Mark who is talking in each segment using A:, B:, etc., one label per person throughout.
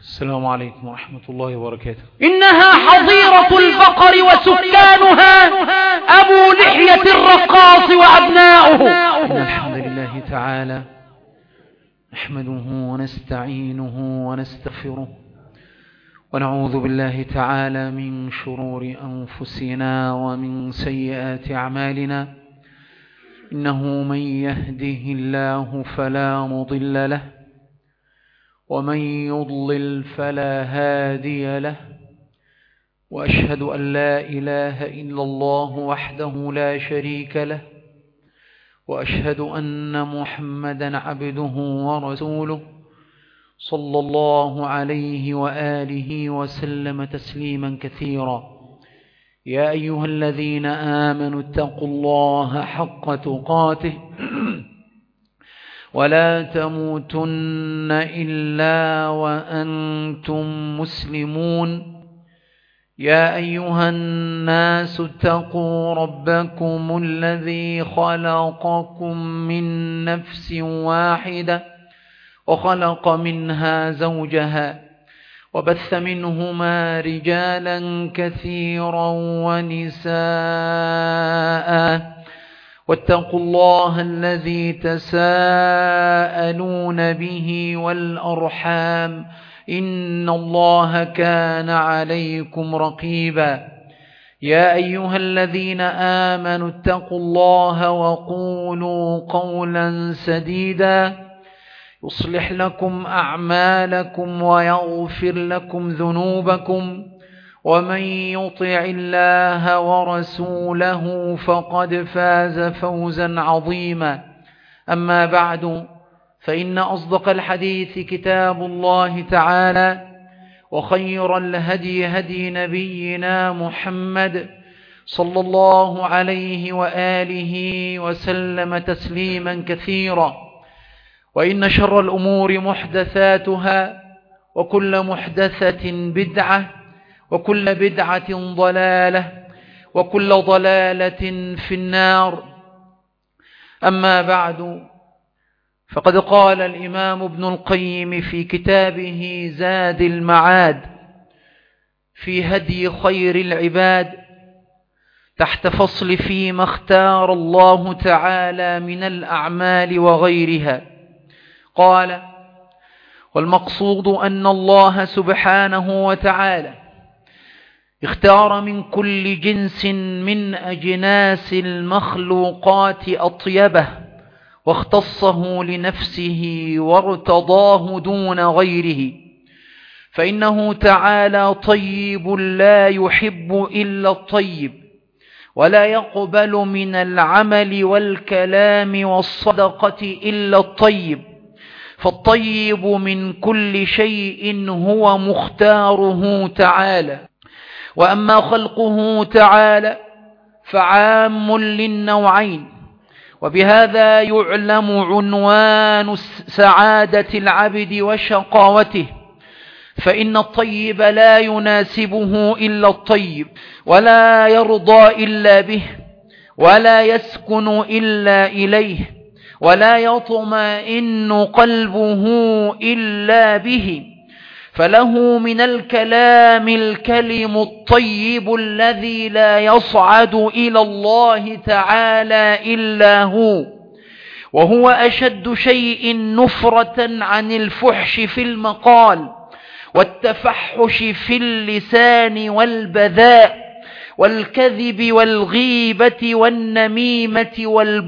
A: السلام عليكم ورحمة الله وبركاته.
B: إنها حظيرة البقر وسكانها أبو لحية الرقاص وأبناؤه.
A: إن الحمد لله تعالى نحمده ونستعينه ونستغفره ونعوذ بالله تعالى من شرور أنفسنا ومن سيئات أعمالنا. إنه من يهده الله فلا مضل له ومن يضلل فلا هادي له، وأشهد أن لا إله إلا الله وحده لا شريك له، وأشهد أن محمدا عبده ورسوله صلى الله عليه وآله وسلم تسليما كثيرا. يا أيها الذين آمنوا اتقوا الله حق تقاته ولا تموتن إلا وأنتم مسلمون. يا أيها الناس اتقوا ربكم الذي خلقكم من نفس واحدة وخلق منها زوجها وبث منهما رجالا كثيرا ونساء، واتقوا الله الذي تساءلون به والأرحام إن الله كان عليكم رقيبا. يا أيها الذين آمنوا اتقوا الله وقولوا قولا سديدا يصلح لكم أعمالكم ويغفر لكم ذنوبكم، ومن يطع الله ورسوله فقد فاز فوزا عظيما. أما بعد، فإن أصدق الحديث كتاب الله تعالى، وخير الهدي هدي نبينا محمد صلى الله عليه وآله وسلم تسليما كثيرا. وإن شر الأمور محدثاتها، وكل محدثة بدعة، وكل بدعة ضلالة، وكل ضلالة في النار. أما بعد، فقد قال الإمام ابن القيم في كتابه زاد المعاد في هدي خير العباد تحت فصل فيما اختار الله تعالى من الأعمال وغيرها، قال: والمقصود أن الله سبحانه وتعالى اختار من كل جنس من أجناس المخلوقات أطيبه، واختصه لنفسه وارتضاه دون غيره، فإنه تعالى طيب لا يحب إلا الطيب، ولا يقبل من العمل والكلام والصدقة إلا الطيب، فالطيب من كل شيء هو مختاره تعالى. وأما خلقه تعالى فعام للنوعين، وبهذا يعلم عنوان سعادة العبد وشقاوته، فإن الطيب لا يناسبه إلا الطيب، ولا يرضى إلا به، ولا يسكن إلا إليه، ولا يطمئن قلبه إلا به، فله من الكلام الكلم الطيب الذي لا يصعد إلى الله تعالى إلا هو، وهو أشد شيء نفرة عن الفحش في المقال، والتفحش في اللسان والبذاء، والكذب والغيبة والنميمة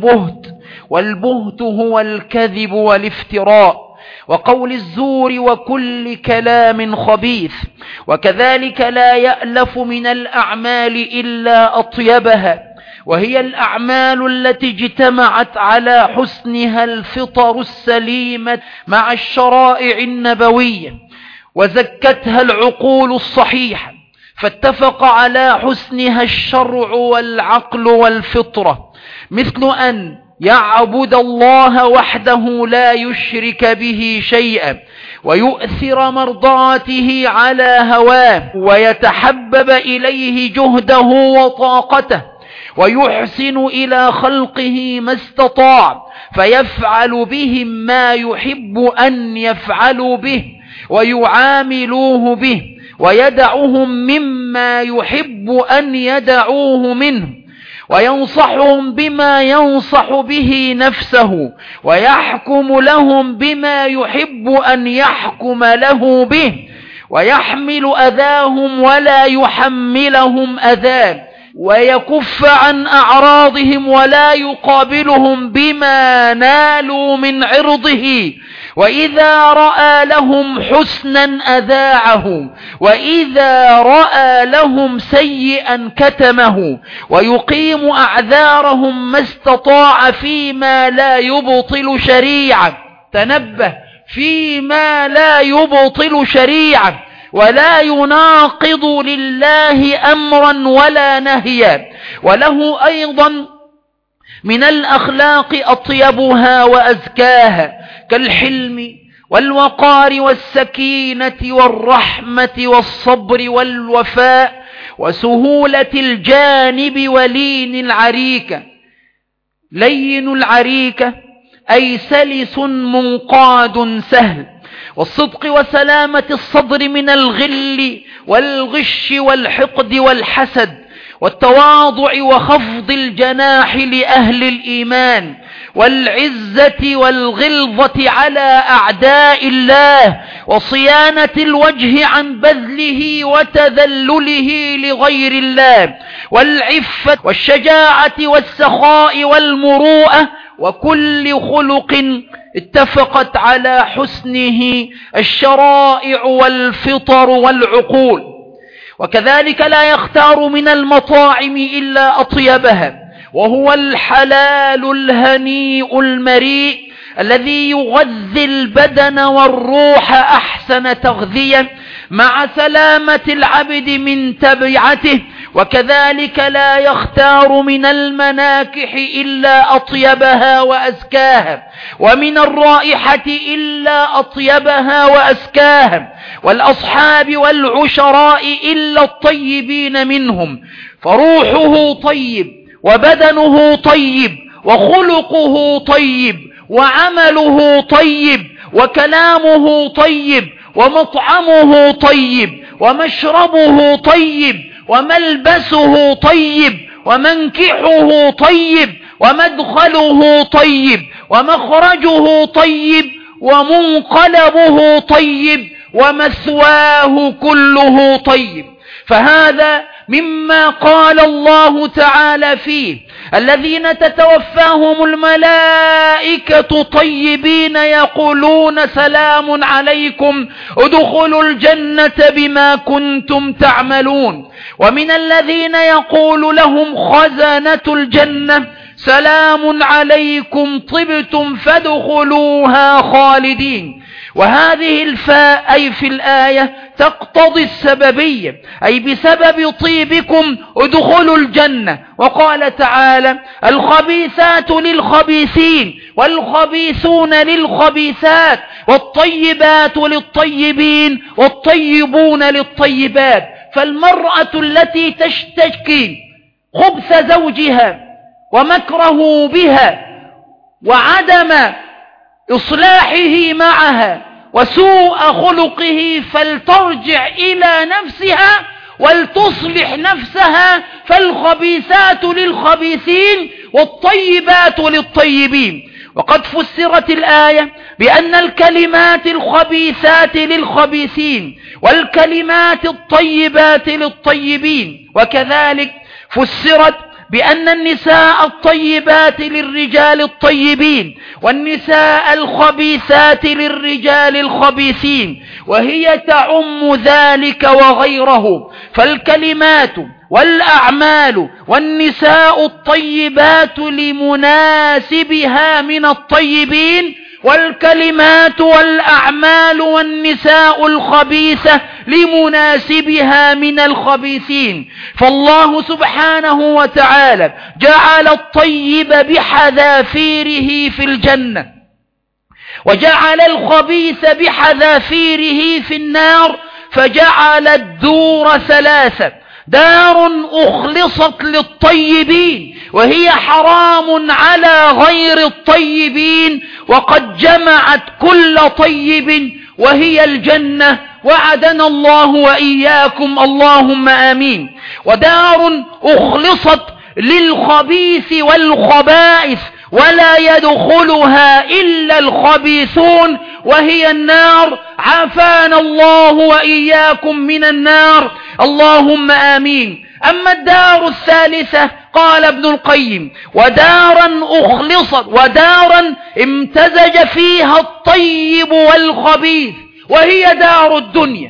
A: والبهت هو الكذب والافتراء، وقول الزور وكل كلام خبيث. وكذلك لا يألف من الأعمال إلا أطيبها، وهي الأعمال التي اجتمعت على حسنها الفطر السليمة مع الشرائع النبوية، وزكتها العقول الصحيحة، فاتفق على حسنها الشرع والعقل والفطرة، مثل أن يعبد الله وحده لا يشرك به شيئا، ويؤثر مرضاته على هواه، ويتحبب إليه جهده وطاقته، ويحسن إلى خلقه ما استطاع، فيفعل بهم ما يحب أن يفعلوا به، ويعاملوه به، ويدعهم مما يحب أن يدعوه منه، وينصحهم بما ينصح به نفسه، ويحكم لهم بما يحب أن يحكم له به، ويحمل أذاهم ولا يحملهم أذاه، ويكف عن أعراضهم ولا يقابلهم بما نالوا من عرضه، وإذا رأى لهم حسنا أذاعه، وإذا رأى لهم سيئا كتمه، ويقيم أعذارهم ما استطاع فيما لا يبطل شريعة. تنبه، فيما لا يبطل شريعة ولا يناقض لله أمرا ولا نهيا. وله أيضا من الأخلاق أطيبها وأزكاها، كالحلم والوقار والسكينة والرحمة والصبر والوفاء وسهولة الجانب ولين العريكة. لين العريكة أي سلس منقاد سهل، والصدق وسلامة الصدر من الغل والغش والحقد والحسد، والتواضع وخفض الجناح لأهل الإيمان، والعزة والغلظة على أعداء الله، وصيانة الوجه عن بذله وتذلله لغير الله، والعفة والشجاعة والسخاء والمروءة، وكل خلق اتفقت على حسنه الشرائع والفطر والعقول. وكذلك لا يختار من المطاعم إلا أطيبها، وهو الحلال الهنيء المريء الذي يغذي البدن والروح أحسن تغذية مع سلامة العبد من تبعته. وكذلك لا يختار من المناكح إلا أطيبها وأزكاها، ومن الرائحة إلا أطيبها وأزكاها، والأصحاب والعشراء إلا الطيبين منهم، فروحه طيب وبدنه طيب وخلقه طيب وعمله طيب وكلامه طيب ومطعمه طيب ومشربه طيب وملبسه طيب ومنكحه طيب ومدخله طيب ومخرجه طيب ومنقلبه طيب ومثواه كله طيب. فهذا مما قال الله تعالى فيه: الذين تتوفاهم الملائكة طيبين يقولون سلام عليكم ادخلوا الجنة بما كنتم تعملون. ومن الذين يقول لهم خزنة الجنة سلام عليكم طبتم فادخلوها خالدين. وهذه الفاء أي في الآية تقتضي السببية، أي بسبب طيبكم ادخلوا الجنة. وقال تعالى: الخبيثات للخبيثين والخبيثون للخبيثات والطيبات للطيبين والطيبون للطيبات. فالمرأة التي تشتكي خبث زوجها ومكره بها وعدم إصلاحه معها وسوء خلقه فلترجع إلى نفسها ولتصلح نفسها، فالخبيثات للخبيثين والطيبات للطيبين. وقد فسرت الآية بأن الكلمات الخبيثات للخبيثين والكلمات الطيبات للطيبين، وكذلك فسرت بأن النساء الطيبات للرجال الطيبين والنساء الخبيثات للرجال الخبيثين، وهي تعم ذلك وغيره. فالكلمات والأعمال والنساء الطيبات لمناسبها من الطيبين، والكلمات والأعمال والنساء الخبيثة لمناسبها من الخبيثين. فالله سبحانه وتعالى جعل الطيب بحذافيره في الجنة، وجعل الخبيث بحذافيره في النار، فجعل الدور ثلاثة: دار أخلصت للطيبين وهي حرام على غير الطيبين، وقد جمعت كل طيب وهي الجنة، وعدنا الله وإياكم اللهم آمين. ودار أخلصت للخبيث والخبائث ولا يدخلها إلا الخبيثون، وهي النار، عافانا الله وإياكم من النار اللهم آمين. أما الدار الثالثة قال ابن القيم: ودارا أخلصت، ودارا امتزج فيها الطيب والخبيث، وهي دار الدنيا.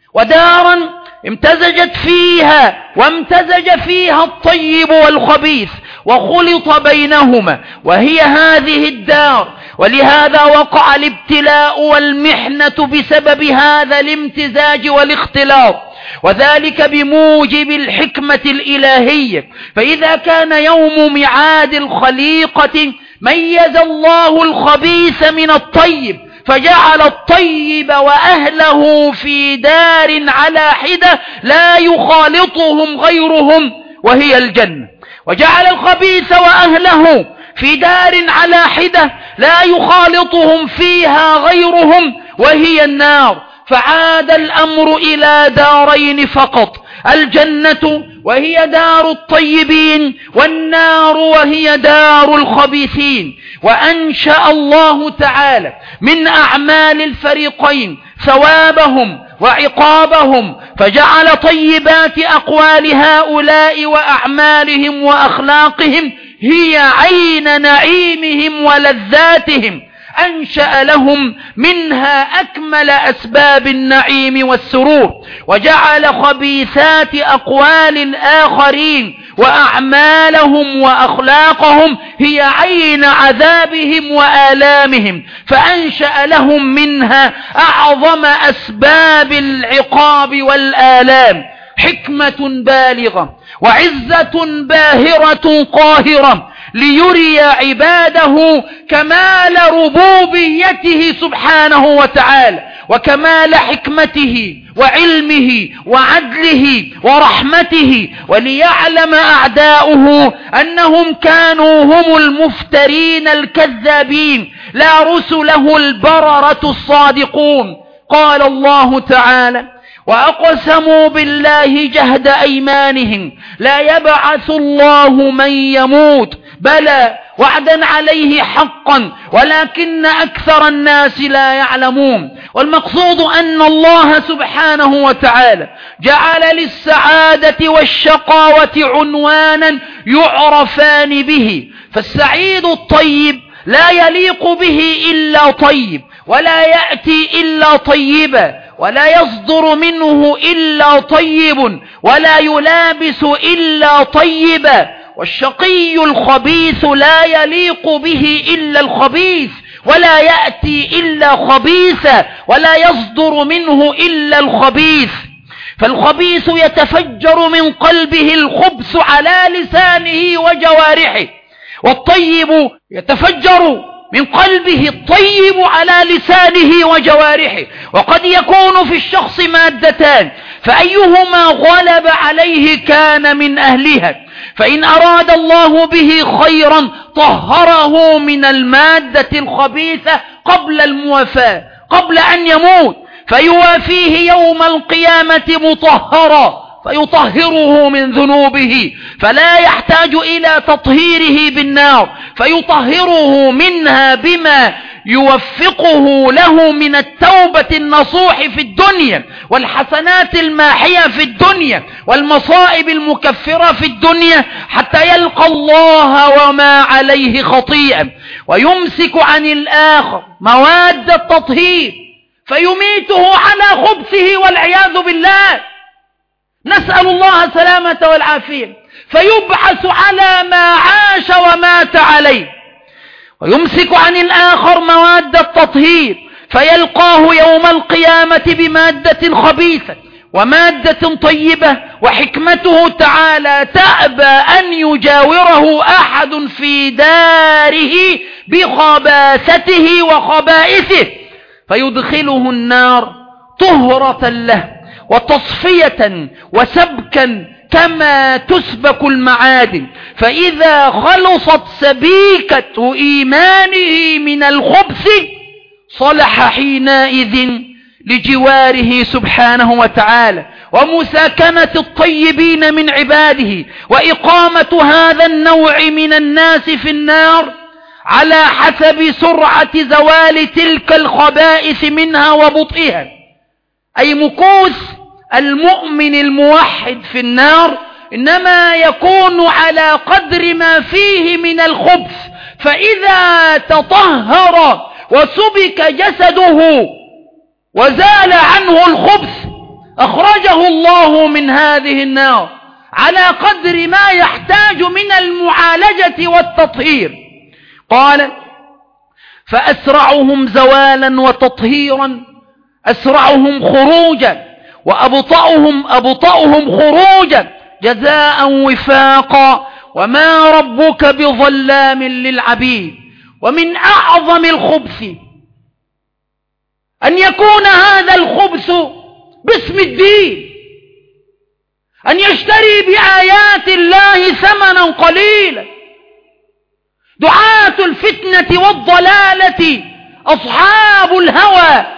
A: ودارا امتزجت فيها وامتزج فيها الطيب والخبيث وخلط بينهما، وهي هذه الدار. ولهذا وقع الابتلاء والمحنة بسبب هذا الامتزاج والاختلاط، وذلك بموجب الحكمة الإلهية. فإذا كان يوم ميعاد الخليقة ميز الله الخبيث من الطيب، فجعل الطيب وأهله في دار على حدة لا يخالطهم غيرهم، وهي الجنة. وجعل الخبيث وأهله في دار على حدة لا يخالطهم فيها غيرهم، وهي النار. فعاد الأمر إلى دارين فقط: الجنة وهي دار الطيبين، والنار وهي دار الخبيثين. وأنشأ الله تعالى من أعمال الفريقين ثوابهم وعقابهم، فجعل طيبات أقوال هؤلاء وأعمالهم وأخلاقهم هي عين نعيمهم ولذاتهم، أنشأ لهم منها أكمل أسباب النعيم والسرور، وجعل خبيثات أقوال الآخرين وأعمالهم وأخلاقهم هي عين عذابهم وآلامهم، فأنشأ لهم منها أعظم أسباب العقاب والآلام. حكمة بالغة وعزة باهرة قاهرة ليري عباده كمال ربوبيته سبحانه وتعالى، وكمال حكمته وعلمه وعدله ورحمته، وليعلم أعداؤه أنهم كانوا هم المفترين الكذابين لا رسله البررة الصادقون. قال الله تعالى: وأقسموا بالله جهد أيمانهم لا يبعث الله من يموت بلى وعدا عليه حقا ولكن أكثر الناس لا يعلمون. والمقصود أن الله سبحانه وتعالى جعل للسعادة والشقاوة عنوانا يعرفان به، فالسعيد الطيب لا يليق به إلا طيب، ولا يأتي إلا طيبا، ولا يصدر منه إلا طيب، ولا يلابس إلا طيبا. والشقي الخبيث لا يليق به إلا الخبيث، ولا يأتي إلا خبيثا، ولا يصدر منه إلا الخبيث. فالخبيث يتفجر من قلبه الخبث على لسانه وجوارحه، والطيب يتفجر من قلبه الطيب على لسانه وجوارحه. وقد يكون في الشخص مادتان، فأيهما غلب عليه كان من أهلها. فإن أراد الله به خيرا طهره من المادة الخبيثة قبل الموافاة، قبل أن يموت، فيوافيه يوم القيامة مطهرا، فيطهره من ذنوبه، فلا يحتاج إلى تطهيره بالنار، فيطهره منها بما يوفقه له من التوبة النصوح في الدنيا، والحسنات الماحية في الدنيا، والمصائب المكفرة في الدنيا، حتى يلقى الله وما عليه خطيئة. ويمسك عن الآخر مواد التطهير فيميته على خبثه والعياذ بالله، نسأل الله السلامة والعافية، فيبعث على ما عاش ومات عليه. ويمسك عن الآخر مواد التطهير فيلقاه يوم القيامة بمادة خبيثة ومادة طيبة، وحكمته تعالى تأبى أن يجاوره أحد في داره بخباثته وخبائثه، فيدخله النار طهرة له وتصفية وسبكا كما تسبك المعادن. فإذا خلصت سبيكة إيمانه من الخبث صلح حينئذ لجواره سبحانه وتعالى، ومساكنة الطيبين من عباده، وإقامة هذا النوع من الناس في النار على حسب سرعة زوال تلك الخبائث منها وبطئها. أي مكوث المؤمن الموحد في النار إنما يكون على قدر ما فيه من الخبث، فإذا تطهر وسبك جسده وزال عنه الخبث أخرجه الله من هذه النار على قدر ما يحتاج من المعالجة والتطهير. قال: فأسرعهم زوالا وتطهيرا أسرعهم خروجا، وأبطأهم خروجا جزاء وفاقا، وما ربك بظلام للعبيد. ومن أعظم الخبث أن يكون هذا الخبث باسم الدين، أن يشتري بآيات الله ثمنا قليلا. دعاة الفتنة والضلالة أصحاب الهوى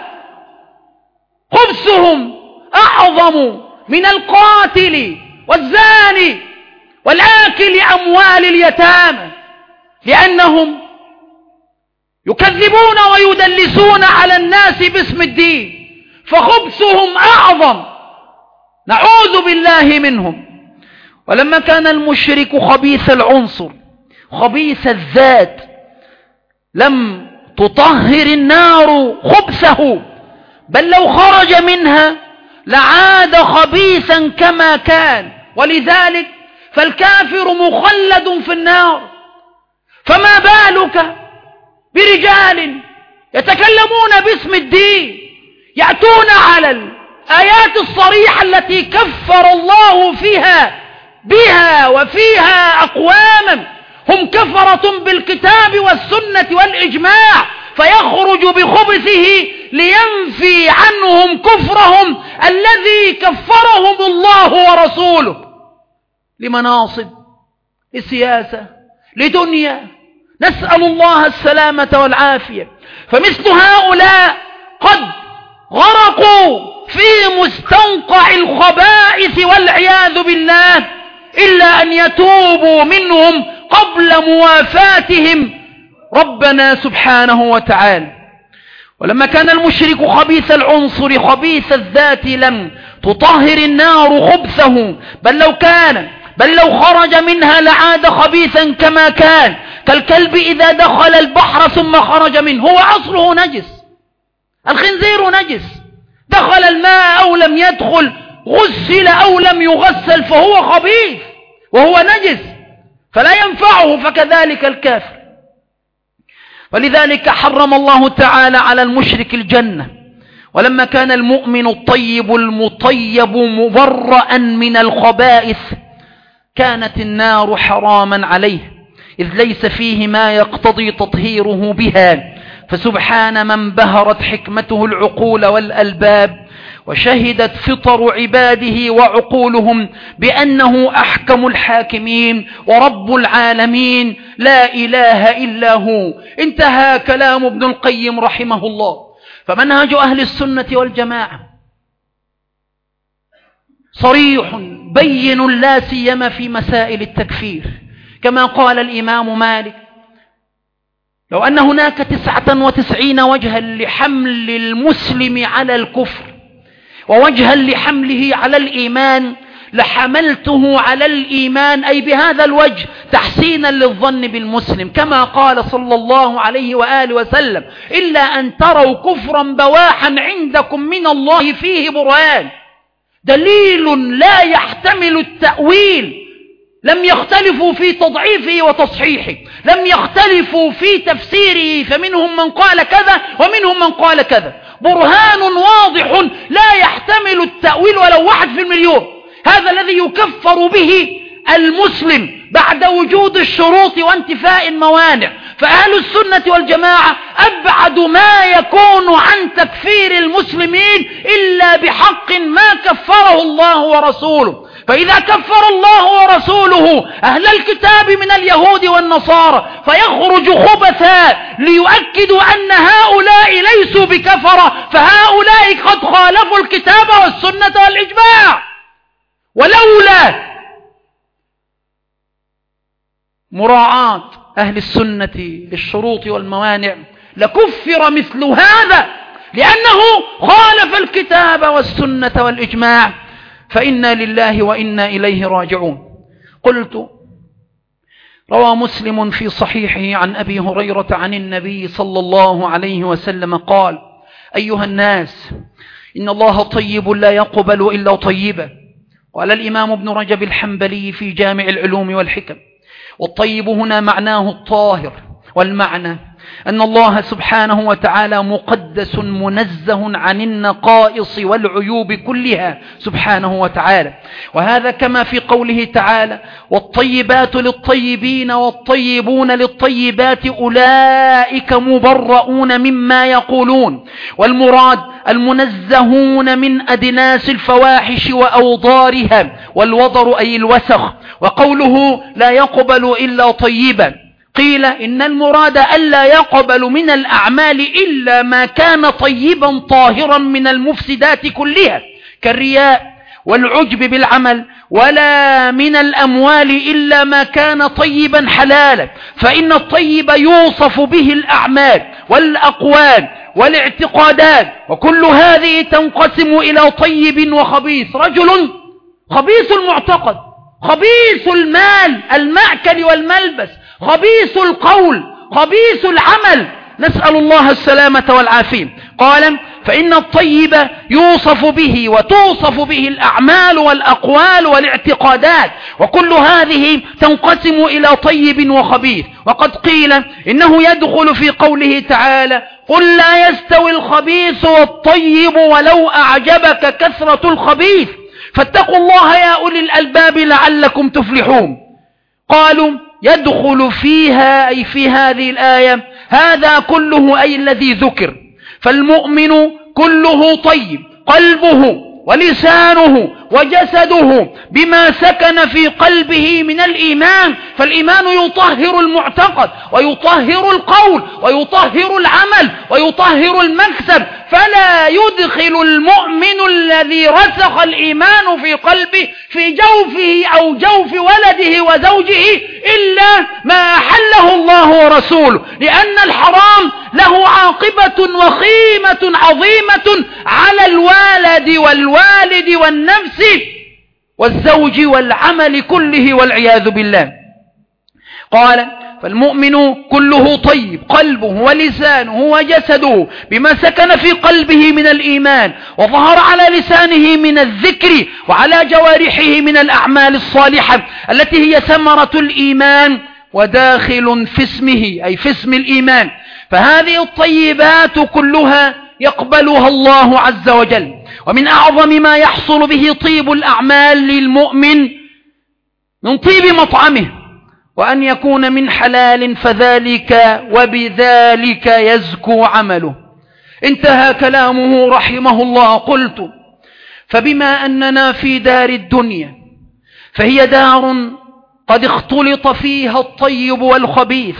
A: خبثهم أعظم من القاتل والزاني والآكل أموال اليتامى، لأنهم يكذبون ويدلسون على الناس باسم الدين، فخبثهم أعظم، نعوذ بالله منهم. ولما كان المشرك خبيث العنصر خبيث الذات لم تطهر النار خبثه، بل لو خرج منها لعاد خبيثا كما كان، ولذلك فالكافر مخلد في النار. فما بالك برجال يتكلمون باسم الدين، يأتون على الآيات الصريحة التي كفر الله بها وفيها أقواما هم كفرة بالكتاب والسنة والإجماع، فيخرج بخبثه لينفي عنهم كفرهم الذي كفرهم الله ورسوله، لمناصب، لسياسة، لدنيا، نسأل الله السلامة والعافية. فمثل هؤلاء قد غرقوا في مستنقع الخبائث والعياذ بالله، إلا أن يتوبوا منهم قبل موافاتهم ربنا سبحانه وتعالى. ولما كان المشرك خبيث العنصر خبيث الذات لم تطهر النار خبثه، بل لو خرج منها لعاد خبيثا كما كان، كالكلب إذا دخل البحر ثم خرج منه، هو أصله نجس، الخنزير نجس، دخل الماء أو لم يدخل، غسل أو لم يغسل، فهو خبيث وهو نجس فلا ينفعه، فكذلك الكافر. ولذلك حرم الله تعالى على المشرك الجنة. ولما كان المؤمن الطيب المطيب مبرأ من الخبائث كانت النار حراما عليه، إذ ليس فيه ما يقتضي تطهيره بها. فسبحان من بهرت حكمته العقول والألباب، وشهدت فطر عباده وعقولهم بأنه أحكم الحاكمين ورب العالمين لا إله إلا هو. انتهى كلام ابن القيم رحمه الله. فمنهج أهل السنة والجماعة صريح بين، لا سيما في مسائل التكفير، كما قال الإمام مالك: لو أن هناك 99 وجها لحمل المسلم على الكفر ووجها لحمله على الإيمان لحملته على الإيمان، أي بهذا الوجه تحسينا للظن بالمسلم، كما قال صلى الله عليه وآله وسلم: إلا أن تروا كفرا بواحا عندكم من الله فيه برهان. دليل لا يحتمل التأويل، لم يختلفوا في تضعيفه وتصحيحه، لم يختلفوا في تفسيره، فمنهم من قال كذا ومنهم من قال كذا، برهان واضح لا يحتمل التأويل ولو 1 في المليون. هذا الذي يكفر به المسلم بعد وجود الشروط وانتفاء الموانع. فأهل السنة والجماعة أبعد ما يكون عن تكفير المسلمين إلا بحق ما كفره الله ورسوله. فإذا كفر الله ورسوله أهل الكتاب من اليهود والنصارى فيخرج خبثاء ليؤكدوا أن هؤلاء ليسوا بكفرة، فهؤلاء قد خالفوا الكتاب والسنة والإجماع. ولولا مراعاة أهل السنة للشروط والموانع لكفر مثل هذا، لأنه خالف الكتاب والسنة والإجماع. فإنا لله وإنا إليه راجعون. قلت: روى مسلم في صحيحه عن أبي هريرة عن النبي صلى الله عليه وسلم قال: أيها الناس، إن الله طيب لا يقبل إلا طيبا. قال الإمام ابن رجب الحنبلي في جامع العلوم والحكم: والطيب هنا معناه الطاهر، والمعنى أن الله سبحانه وتعالى مقدس منزه عن النقائص والعيوب كلها سبحانه وتعالى. وهذا كما في قوله تعالى: والطيبات للطيبين والطيبون للطيبات أولئك مبرؤون مما يقولون. والمراد المنزهون من أدناس الفواحش وأوضارها، والوضر أي الوسخ. وقوله لا يقبل إلا طيبا، قيل إن المراد ألا يقبل من الأعمال إلا ما كان طيبا طاهرا من المفسدات كلها كالرياء والعجب بالعمل، ولا من الأموال إلا ما كان طيبا حلالا، فإن الطيب يوصف به الأعمال والأقوال والاعتقادات، وكل هذه تنقسم إلى طيب وخبيث. رجل خبيث المعتقد، خبيث المال، المأكل والملبس، خبيث القول، خبيث العمل، نسأل الله السلامة والعافية. قال: فإن الطيب يوصف به وتوصف به الأعمال والأقوال والاعتقادات، وكل هذه تنقسم إلى طيب وخبيث. وقد قيل إنه يدخل في قوله تعالى: قل لا يستوي الخبيث والطيب ولو أعجبك كثرة الخبيث، فاتقوا الله يا أولي الألباب لعلكم تفلحون. قالوا: يدخل فيها أي في هذه الآية هذا كله أي الذي ذكر. فالمؤمن كله طيب، قلبه ولسانه وجسده بما سكن في قلبه من الإيمان، فالإيمان يطهر المعتقد ويطهر القول ويطهر العمل ويطهر المكسب، فلا يدخل المؤمن الذي رسخ الإيمان في قلبه في جوفه أو جوف ولده وزوجه إلا ما أحله الله ورسوله، لأن الحرام له عاقبة وخيمة عظيمة على الوالد والوالد والنفس والزوج والعمل كله والعياذ بالله. قال: فالمؤمن كله طيب، قلبه ولسانه وجسده بما سكن في قلبه من الإيمان وظهر على لسانه من الذكر وعلى جوارحه من الأعمال الصالحة التي هي ثمرة الإيمان وداخل في اسمه أي في اسم الإيمان. فهذه الطيبات كلها يقبلها الله عز وجل. ومن أعظم ما يحصل به طيب الأعمال للمؤمن من طيب مطعمه، وأن يكون من حلال، فذلك وبذلك يزكو عمله. انتهى كلامه رحمه الله. قلت: فبما أننا في دار الدنيا فهي دار قد اختلط فيها الطيب والخبيث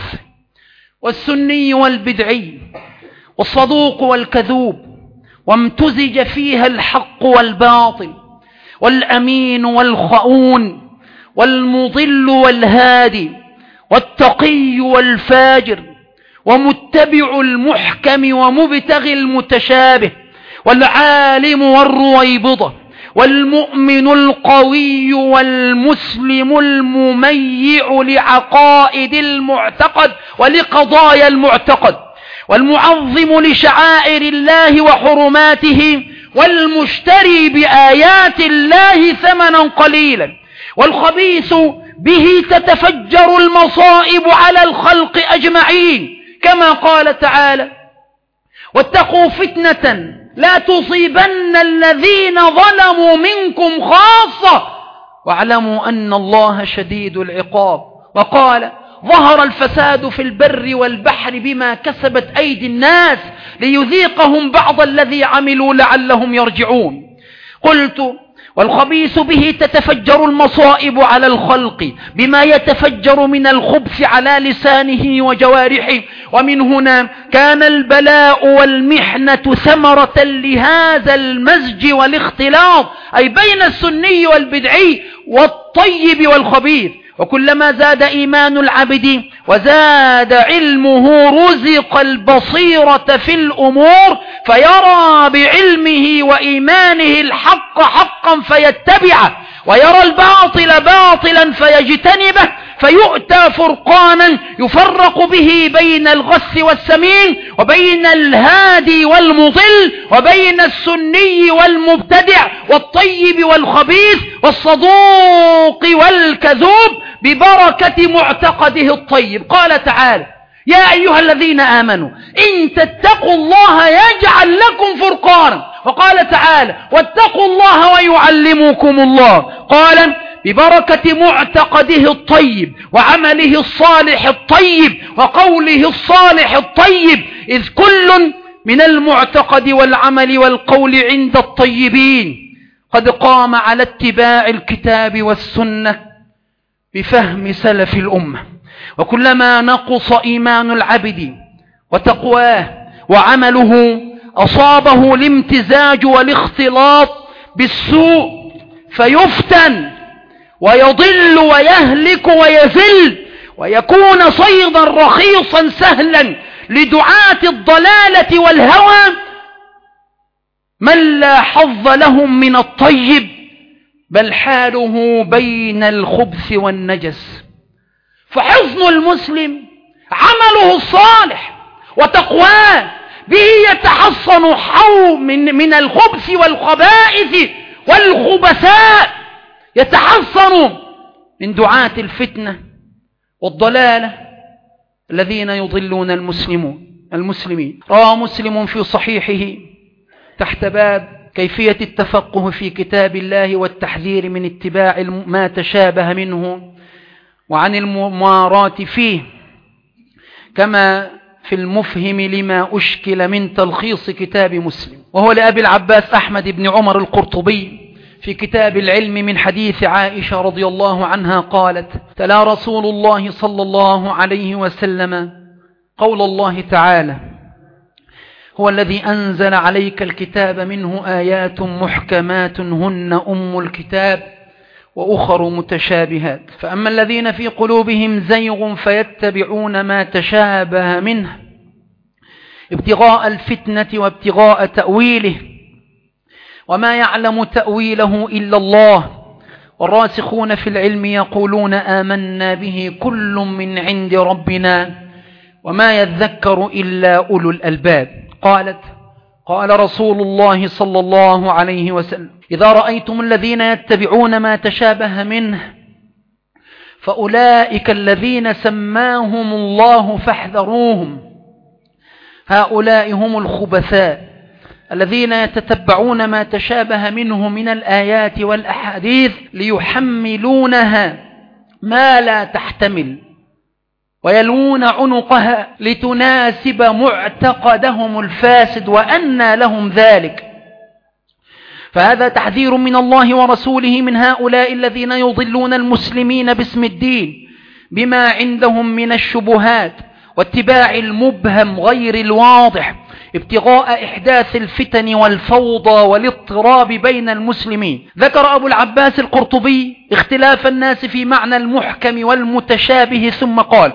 A: والسني والبدعي والصدوق والكذوب، وامتزج فيها الحق والباطل والأمين والخؤون والمضل والهادي والتقي والفاجر ومتبع المحكم ومبتغي المتشابه والعالم والرويبضة والمؤمن القوي والمسلم المميع لعقائد المعتقد ولقضايا المعتقد والمعظم لشعائر الله وحرماته والمشتري بآيات الله ثمنا قليلا. والخبيث به تتفجر المصائب على الخلق أجمعين، كما قال تعالى: واتقوا فتنة لا تصيبن الذين ظلموا منكم خاصة واعلموا أن الله شديد العقاب. وقال: ظهر الفساد في البر والبحر بما كسبت أيدي الناس ليذيقهم بعض الذي عملوا لعلهم يرجعون. قلت: والخبيث به تتفجر المصائب على الخلق بما يتفجر من الخبث على لسانه وجوارحه. ومن هنا كان البلاء والمحنة ثمرة لهذا المزج والاختلاط، أي بين السني والبدعي والطيب والخبيث. وكلما زاد إيمان العبد وزاد علمه رزق البصيرة في الأمور، فيرى بعلمه وإيمانه الحق حقا فيتبعه، ويرى الباطل باطلا فيجتنبه، فيؤتى فرقانا يفرق به بين الغث والسمين، وبين الهادي والمضل، وبين السني والمبتدع، والطيب والخبيث، والصدوق والكذوب، ببركة معتقده الطيب. قال تعالى: يا أيها الذين آمنوا إن تتقوا الله يجعل لكم فرقانا. وقال تعالى: واتقوا الله ويعلمكم الله. قال: ببركة معتقده الطيب وعمله الصالح الطيب وقوله الصالح الطيب، إذ كل من المعتقد والعمل والقول عند الطيبين قد قام على اتباع الكتاب والسنة بفهم سلف الأمة. وكلما نقص إيمان العبد وتقواه وعمله أصابه الامتزاج والاختلاط بالسوء، فيفتن ويضل ويهلك ويذل، ويكون صيدا رخيصا سهلا لدعاة الضلالة والهوى من لا حظ لهم من الطيب، بل حاله بين الخبث والنجس. فحصن المسلم عمله الصالح وتقواه، به يتحصن من الخبث والخبائث والخبثاء، يتحصن من دعاة الفتنة والضلالة الذين يضلون المسلمين. روى مسلم في صحيحه تحت باب كيفية التفقه في كتاب الله والتحذير من اتباع ما تشابه منه وعن الممارات فيه، كما في المفهم لما أشكل من تلخيص كتاب مسلم، وهو لأبي العباس أحمد بن عمر القرطبي في كتاب العلم من حديث عائشة رضي الله عنها قالت: تلا رسول الله صلى الله عليه وسلم قول الله تعالى: هو الذي أنزل عليك الكتاب منه آيات محكمات هن أم الكتاب وأخر متشابهات، فأما الذين في قلوبهم زيغ فيتبعون ما تشابه منه ابتغاء الفتنة وابتغاء تأويله، وما يعلم تأويله إلا الله، والراسخون في العلم يقولون آمنا به كل من عند ربنا وما يذكر إلا أولو الألباب. قالت: قال رسول الله صلى الله عليه وسلم: إذا رأيتم الذين يتبعون ما تشابه منه فأولئك الذين سماهم الله فاحذروهم، هؤلاء هم الخبثاء الذين يتتبعون ما تشابه منه من الآيات والأحاديث ليحملونها ما لا تحتمل ويلون عنقها لتناسب معتقدهم الفاسد، وأنى لهم ذلك. فهذا تحذير من الله ورسوله من هؤلاء الذين يضلون المسلمين باسم الدين بما عندهم من الشبهات واتباع المبهم غير الواضح، ابتغاء إحداث الفتن والفوضى والاضطراب بين المسلمين. ذكر أبو العباس القرطبي اختلاف الناس في معنى المحكم والمتشابه، ثم قال: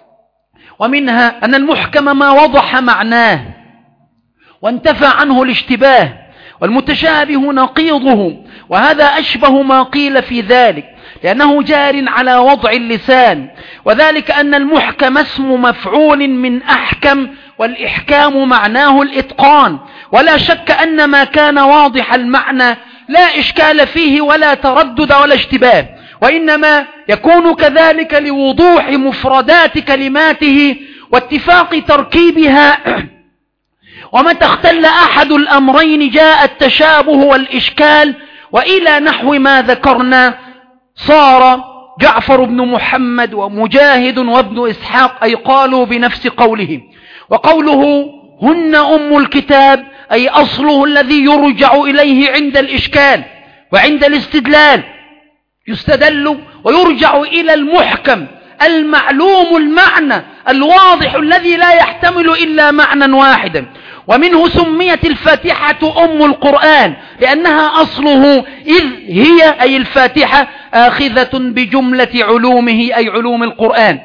A: ومنها أن المحكم ما وضح معناه وانتفى عنه الاشتباه، والمتشابه نقيضه، وهذا أشبه ما قيل في ذلك لأنه جار على وضع اللسان، وذلك أن المحكم اسم مفعول من أحكم، والإحكام معناه الإتقان. ولا شك أن ما كان واضح المعنى لا إشكال فيه ولا تردد ولا اشتباه، وإنما يكون كذلك لوضوح مفردات كلماته واتفاق تركيبها. ومتى اختل أحد الأمرين جاء التشابه والإشكال، وإلى نحو ما ذكرنا صار جعفر بن محمد ومجاهد وابن إسحاق أي قالوا بنفس قوله. وقوله هن أم الكتاب أي أصله الذي يرجع إليه عند الإشكال وعند الاستدلال، يستدل ويرجع إلى المحكم المعلوم المعنى الواضح الذي لا يحتمل إلا معنى واحدا. ومنه سميت الفاتحة أم القرآن، لأنها أصله إذ هي أي الفاتحة آخذة بجملة علومه أي علوم القرآن.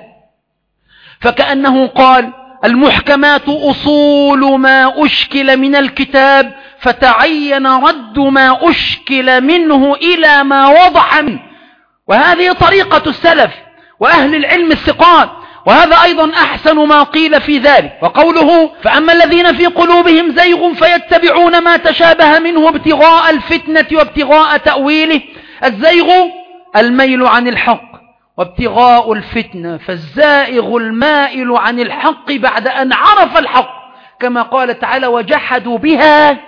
A: فكأنه قال المحكمات أصول ما أشكل من الكتاب، فتعين رد ما أشكل منه إلى ما وضح منه. وهذه طريقة السلف وأهل العلم الثقات، وهذا أيضا أحسن ما قيل في ذلك. وقوله فأما الذين في قلوبهم زيغ فيتبعون ما تشابه منه ابتغاء الفتنة وابتغاء تأويله. الزيغ الميل عن الحق، وابتغاء الفتنة فالزائغ المائل عن الحق بعد أن عرف الحق، كما قال تعالى وجحدوا بها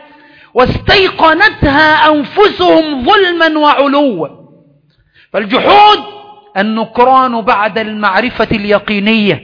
A: واستيقنتها أنفسهم ظلما وعلوا. فالجحود النكران بعد المعرفة اليقينية.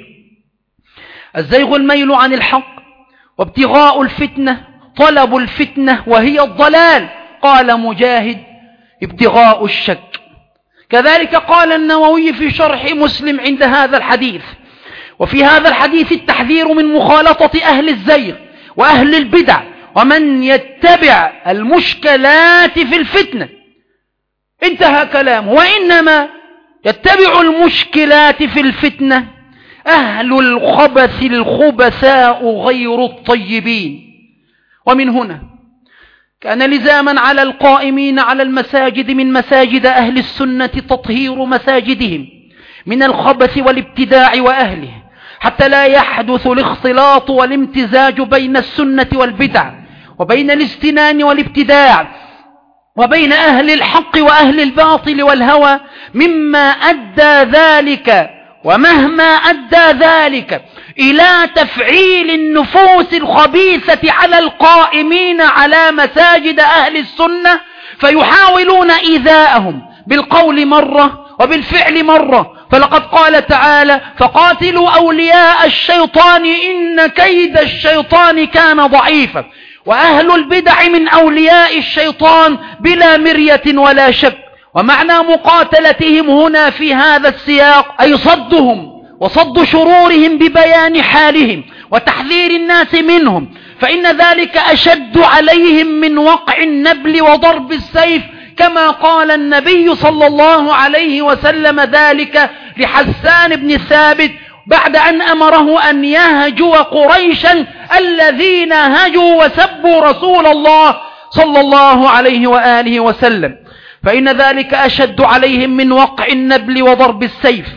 A: الزيغ الميل عن الحق، وابتغاء الفتنة طلب الفتنة وهي الضلال. قال مجاهد ابتغاء الشك. كذلك قال النووي في شرح مسلم عند هذا الحديث: وفي هذا الحديث التحذير من مخالطة أهل الزيغ وأهل البدع ومن يتبع المشكلات في الفتنة. انتهى كلامه. وإنما يتبع المشكلات في الفتنة أهل الخبث الخبثاء غير الطيبين. ومن هنا كان لزاما على القائمين على المساجد من مساجد أهل السنة تطهير مساجدهم من الخبث والابتداع وأهله، حتى لا يحدث الاختلاط والامتزاج بين السنة والبدع، وبين الاستنان والابتداع، وبين أهل الحق وأهل الباطل والهوى، مما أدى ذلك ومهما أدى ذلك إلى تفعيل النفوس الخبيثة على القائمين على مساجد أهل السنة، فيحاولون إيذاءهم بالقول مرة وبالفعل مرة. فلقد قال تعالى فقاتلوا أولياء الشيطان إن كيد الشيطان كان ضعيفا. وأهل البدع من أولياء الشيطان بلا مرية ولا شك. ومعنى مقاتلتهم هنا في هذا السياق أي صدهم وصد شرورهم ببيان حالهم وتحذير الناس منهم، فإن ذلك أشد عليهم من وقع النبل وضرب السيف، كما قال النبي صلى الله عليه وسلم ذلك لحسان بن ثابت بعد أن أمره أن يهجو قريشا الذين هجوا وسبوا رسول الله صلى الله عليه وآله وسلم، فإن ذلك أشد عليهم من وقع النبل وضرب السيف،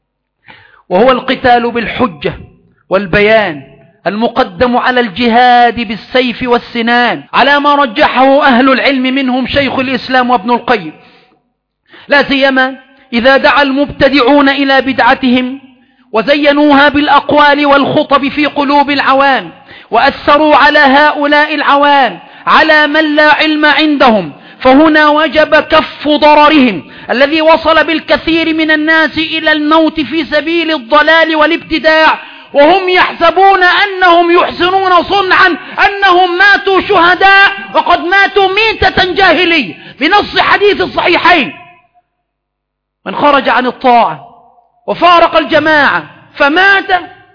A: وهو القتال بالحجة والبيان المقدم على الجهاد بالسيف والسنان، على ما رجحه أهل العلم منهم شيخ الإسلام وابن القيم، لا سيما إذا دعا المبتدعون إلى بدعتهم وزينوها بالأقوال والخطب في قلوب العوام، وأثروا على هؤلاء العوام على من لا علم عندهم، فهنا وجب كف ضررهم الذي وصل بالكثير من الناس إلى الموت في سبيل الضلال والابتداع، وهم يحسبون أنهم يحسنون صنعا، أنهم ماتوا شهداء وقد ماتوا ميتة جاهلية بنص حديث الصحيحين: من خرج عن الطاعة وفارق الجماعة فمات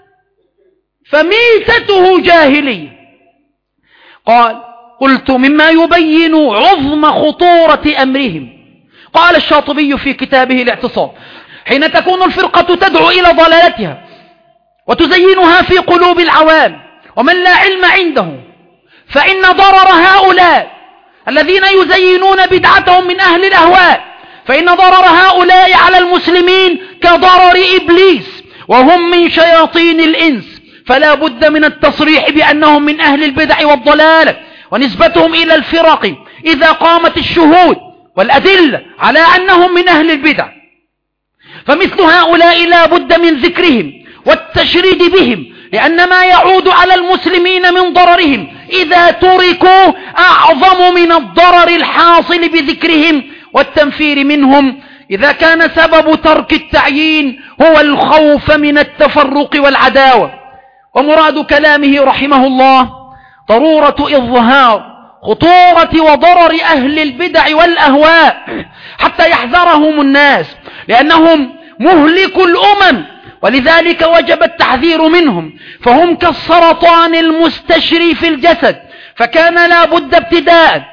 A: فميتته جاهلية. قال: قلت مما يبين عظم خطورة أمرهم. قال الشاطبي في كتابه الاعتصام: حين تكون الفرقة تدعو إلى ضلالتها وتزينها في قلوب العوام ومن لا علم عنده، فإن ضرر هؤلاء الذين يزينون بدعتهم من أهل الأهواء، فإن ضرر هؤلاء على المسلمين كضرر إبليس، وهم من شياطين الإنس، فلا بد من التصريح بأنهم من أهل البدع والضلال ونسبتهم إلى الفرق إذا قامت الشهود والأدلة على أنهم من أهل البدع. فمثل هؤلاء لا بد من ذكرهم والتشريد بهم، لأن ما يعود على المسلمين من ضررهم إذا تركوا أعظم من الضرر الحاصل بذكرهم والتنفير منهم، إذا كان سبب ترك التعيين هو الخوف من التفرق والعداوة. ومراد كلامه رحمه الله ضرورة إظهار خطورة وضرر أهل البدع والأهواء حتى يحذرهم الناس، لأنهم مهلك الأمم، ولذلك وجب التحذير منهم، فهم كالسرطان المستشري في الجسد، فكان لا بد ابتداء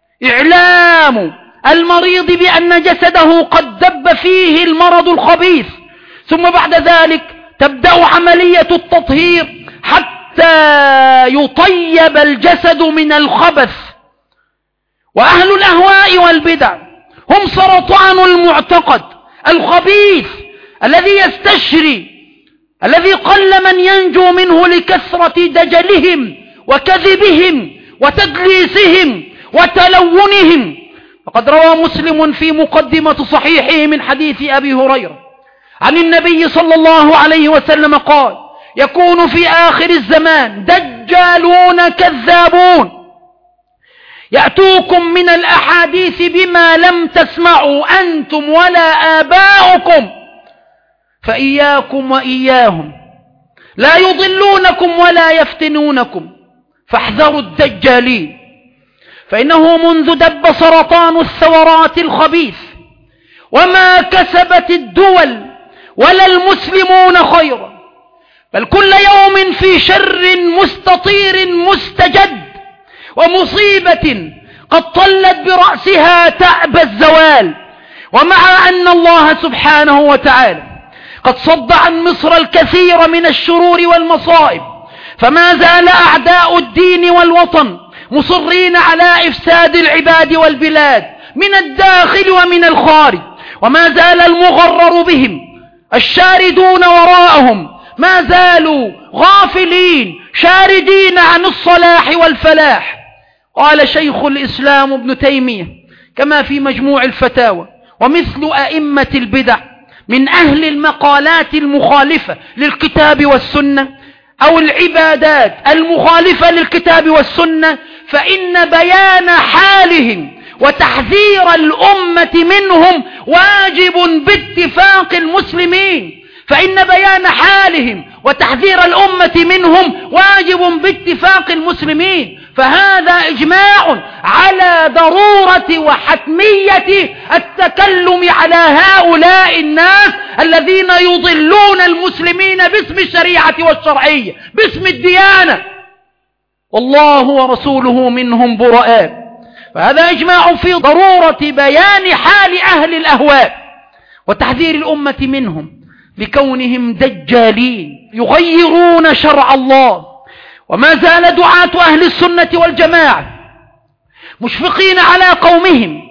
A: إعلام المريض بأن جسده قد دب فيه المرض الخبيث، ثم بعد ذلك تبدأ عملية التطهير حتى يطيب الجسد من الخبث. وأهل الأهواء والبدع هم سرطان المعتقد الخبيث الذي يستشري، الذي قل من ينجو منه لكثرة دجلهم وكذبهم وتدليسهم وتلونهم. فقد روى مسلم في مقدمة صحيحه من حديث أبي هريرة عن النبي صلى الله عليه وسلم قال: يكون في آخر الزمان دجالون كذابون يأتوكم من الأحاديث بما لم تسمعوا أنتم ولا آباؤكم، فإياكم وإياهم، لا يضلونكم ولا يفتنونكم، فاحذروا الدجالين، فإنه منذ دب سرطان الثورات الخبيث وما كسبت الدول ولا المسلمون خيرا، بل كل يوم في شر مستطير مستجد، ومصيبة قد طلت برأسها تعب الزوال. ومع أن الله سبحانه وتعالى قد صد عن مصر الكثير من الشرور والمصائب، فما زال أعداء الدين والوطن مصرين على إفساد العباد والبلاد من الداخل ومن الخارج، وما زال المغرر بهم الشاردون وراءهم ما زالوا غافلين شاردين عن الصلاح والفلاح. قال شيخ الإسلام ابن تيمية كما في مجموع الفتاوى: ومثل أئمة البدع من أهل المقالات المخالفة للكتاب والسنة أو العبادات المخالفة للكتاب والسنة، فإن بيان حالهم وتحذير الأمة منهم واجب باتفاق المسلمين، فإن بيان حالهم وتحذير الأمة منهم واجب باتفاق المسلمين. فهذا إجماع على ضرورة وحتمية التكلم على هؤلاء الناس الذين يضلون المسلمين باسم الشريعة والشرعية، باسم الديانة، والله ورسوله منهم براء. فهذا إجماع في ضرورة بيان حال أهل الأهواء وتحذير الأمة منهم لكونهم دجالين يغيرون شرع الله. وما زال دعاة أهل السنة والجماعة مشفقين على قومهم،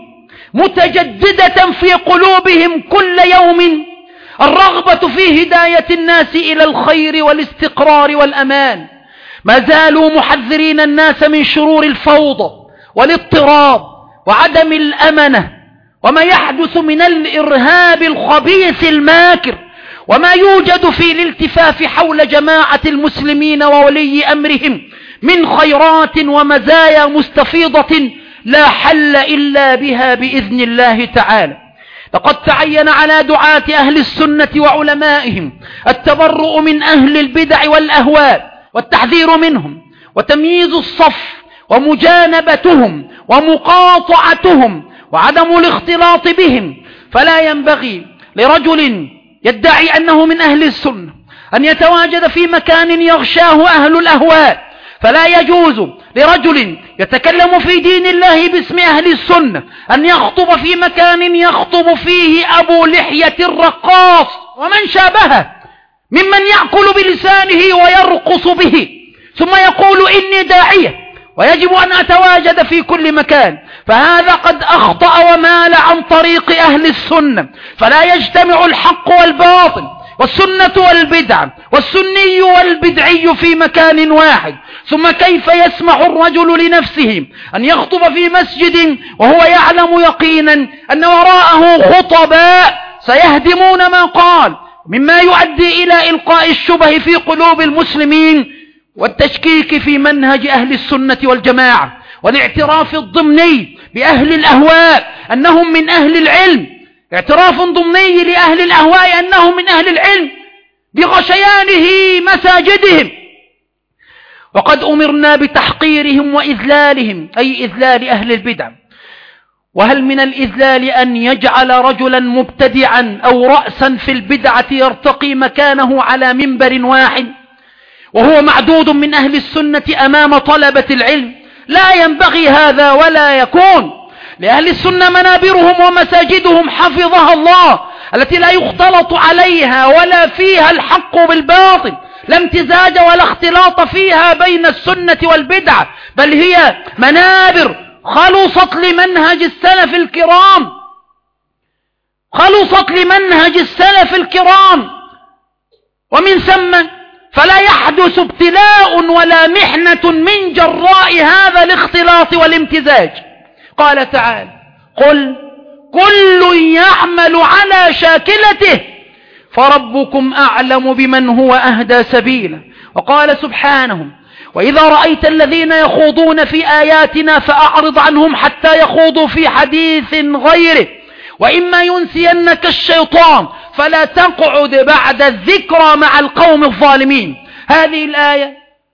A: متجددة في قلوبهم كل يوم الرغبة في هداية الناس إلى الخير والاستقرار والأمان. ما زالوا محذرين الناس من شرور الفوضى والاضطراب وعدم الأمنة، وما يحدث من الإرهاب الخبيث الماكر، وما يوجد في الالتفاف حول جماعة المسلمين وولي أمرهم من خيرات ومزايا مستفيضة لا حل إلا بها بإذن الله تعالى. لقد تعين على دعاة أهل السنة وعلمائهم التبرؤ من أهل البدع والأهواء والتحذير منهم وتمييز الصف ومجانبتهم ومقاطعتهم وعدم الاختلاط بهم. فلا ينبغي لرجل يدعي أنه من أهل السنة أن يتواجد في مكان يغشاه أهل الأهواء، فلا يجوز لرجل يتكلم في دين الله باسم أهل السنة أن يخطب في مكان يخطب فيه أبو لحية الرقاص ومن شابهه ممن يأكل بلسانه ويرقص به ثم يقول إني داعية ويجب أن أتواجد في كل مكان. فهذا قد أخطأ ومال عن طريق أهل السنة. فلا يجتمع الحق والباطل والسنة والبدع والسني والبدعي في مكان واحد. ثم كيف يسمح الرجل لنفسه أن يخطب في مسجد وهو يعلم يقينا أن وراءه خطباء سيهدمون ما قال، مما يؤدي إلى إلقاء الشبه في قلوب المسلمين والتشكيك في منهج أهل السنة والجماعة، والاعتراف الضمني بأهل الأهواء أنهم من أهل العلم، اعتراف ضمني لأهل الأهواء أنهم من أهل العلم بغشيانه مساجدهم. وقد أمرنا بتحقيرهم وإذلالهم، أي إذلال أهل البدع. وهل من الإذلال أن يجعل رجلا مبتدعا أو رأسا في البدعة يرتقي مكانه على منبر واحد وهو معدود من أهل السنة أمام طلبة العلم؟ لا ينبغي هذا ولا يكون. لأهل السنة منابرهم ومساجدهم حفظها الله التي لا يختلط عليها ولا فيها الحق بالباطل، لا امتزاج ولا اختلاط فيها بين السنة والبدعة، بل هي منابر خلصت لمنهج السلف الكرام، خلصت لمنهج السلف الكرام. ومن ثم فلا يحدث ابتلاء ولا محنة من جراء هذا الاختلاط والامتزاج. قال تعالى: قل كل يعمل على شاكلته فربكم أعلم بمن هو أهدى سبيلا. وقال سبحانه: وإذا رأيت الذين يخوضون في آياتنا فأعرض عنهم حتى يخوضوا في حديث غيره وإما ينسينك الشيطان فلا تقعد بعد الذكرى مع القوم الظالمين. هذه الآية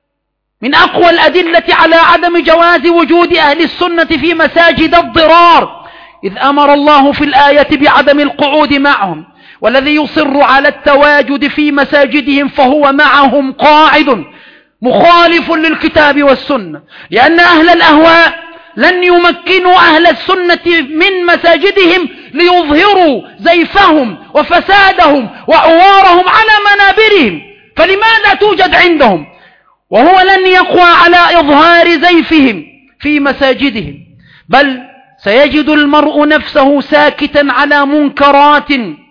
A: من أقوى الأدلة على عدم جواز وجود أهل السنة في مساجد الضرار، إذ أمر الله في الآية بعدم القعود معهم، والذي يصر على التواجد في مساجدهم فهو معهم قاعد مخالف للكتاب والسنة، لأن أهل الأهواء لن يمكنوا أهل السنة من مساجدهم ليظهروا زيفهم وفسادهم وعوارهم على منابرهم، فلماذا توجد عندهم؟ وهو لن يقوى على إظهار زيفهم في مساجدهم، بل سيجد المرء نفسه ساكتا على منكرات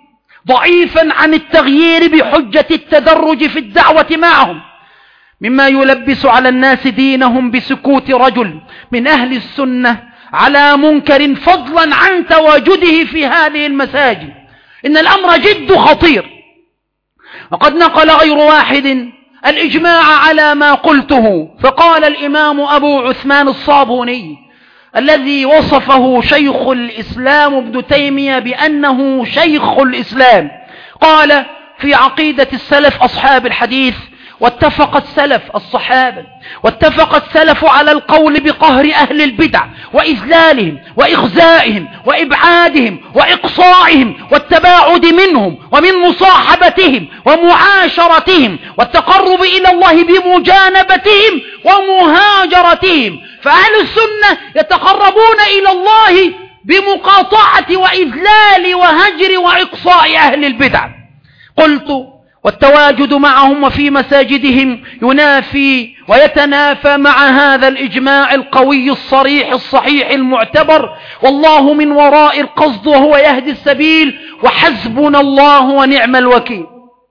A: ضعيفا عن التغيير بحجة التدرج في الدعوة معهم، مما يلبس على الناس دينهم بسكوت رجل من أهل السنة على منكر فضلا عن تواجده في هذه المساجد. إن الأمر جد خطير. وقد نقل غير واحد الإجماع على ما قلته، فقال الإمام أبو عثمان الصابوني الذي وصفه شيخ الإسلام ابن تيمية بأنه شيخ الإسلام، قال في عقيدة السلف أصحاب الحديث: واتفق السلف الصحابة واتفق السلف على القول بقهر أهل البدع وإذلالهم وإخزائهم وإبعادهم وإقصائهم والتباعد منهم ومن مصاحبتهم ومعاشرتهم والتقرب إلى الله بمجانبتهم ومهاجرتهم. فأهل السنة يتقربون إلى الله بمقاطعة وإذلال وهجر وإقصاء أهل البدع. قلت: والتواجد معهم وفي مساجدهم ينافي ويتنافى مع هذا الإجماع القوي الصريح الصحيح المعتبر، والله من وراء القصد وهو يهدي السبيل، وحسبنا الله ونعم الوكيل.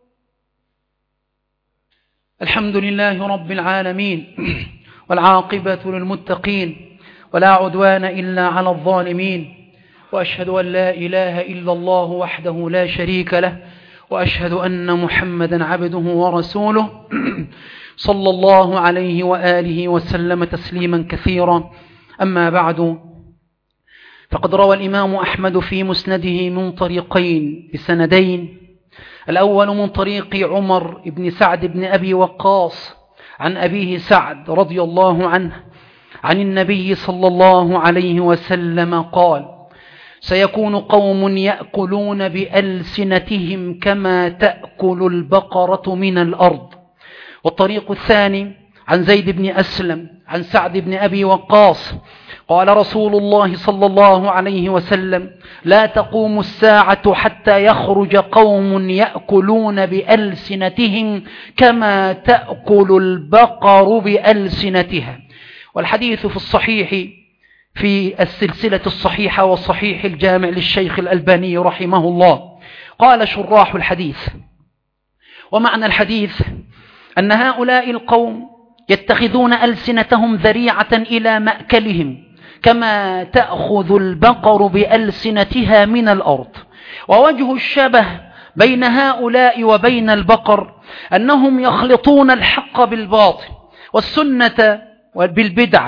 A: الحمد لله رب العالمين، والعاقبة للمتقين، ولا عدوان إلا على الظالمين، وأشهد أن لا إله إلا الله وحده لا شريك له، وأشهد أن محمدا عبده ورسوله صلى الله عليه وآله وسلم تسليما كثيرا. أما بعد، فقد روى الإمام أحمد في مسنده من طريقين بسندين: الأول من طريق عمر بن سعد بن أبي وقاص عن أبيه سعد رضي الله عنه عن النبي صلى الله عليه وسلم قال: سيكون قوم يأكلون بألسنتهم كما تأكل البقرة من الأرض. والطريق الثاني عن زيد بن أسلم عن سعد بن أبي وقاص قال رسول الله صلى الله عليه وسلم: لا تقوم الساعة حتى يخرج قوم يأكلون بألسنتهم كما تأكل البقر بألسنتها. والحديث في الصحيح في السلسلة الصحيحة والصحيح الجامع للشيخ الألباني رحمه الله. قال شراح الحديث: ومعنى الحديث أن هؤلاء القوم يتخذون ألسنتهم ذريعة إلى مأكلهم كما تأخذ البقر بألسنتها من الأرض. ووجه الشبه بين هؤلاء وبين البقر أنهم يخلطون الحق بالباطل والسنة بالبدعة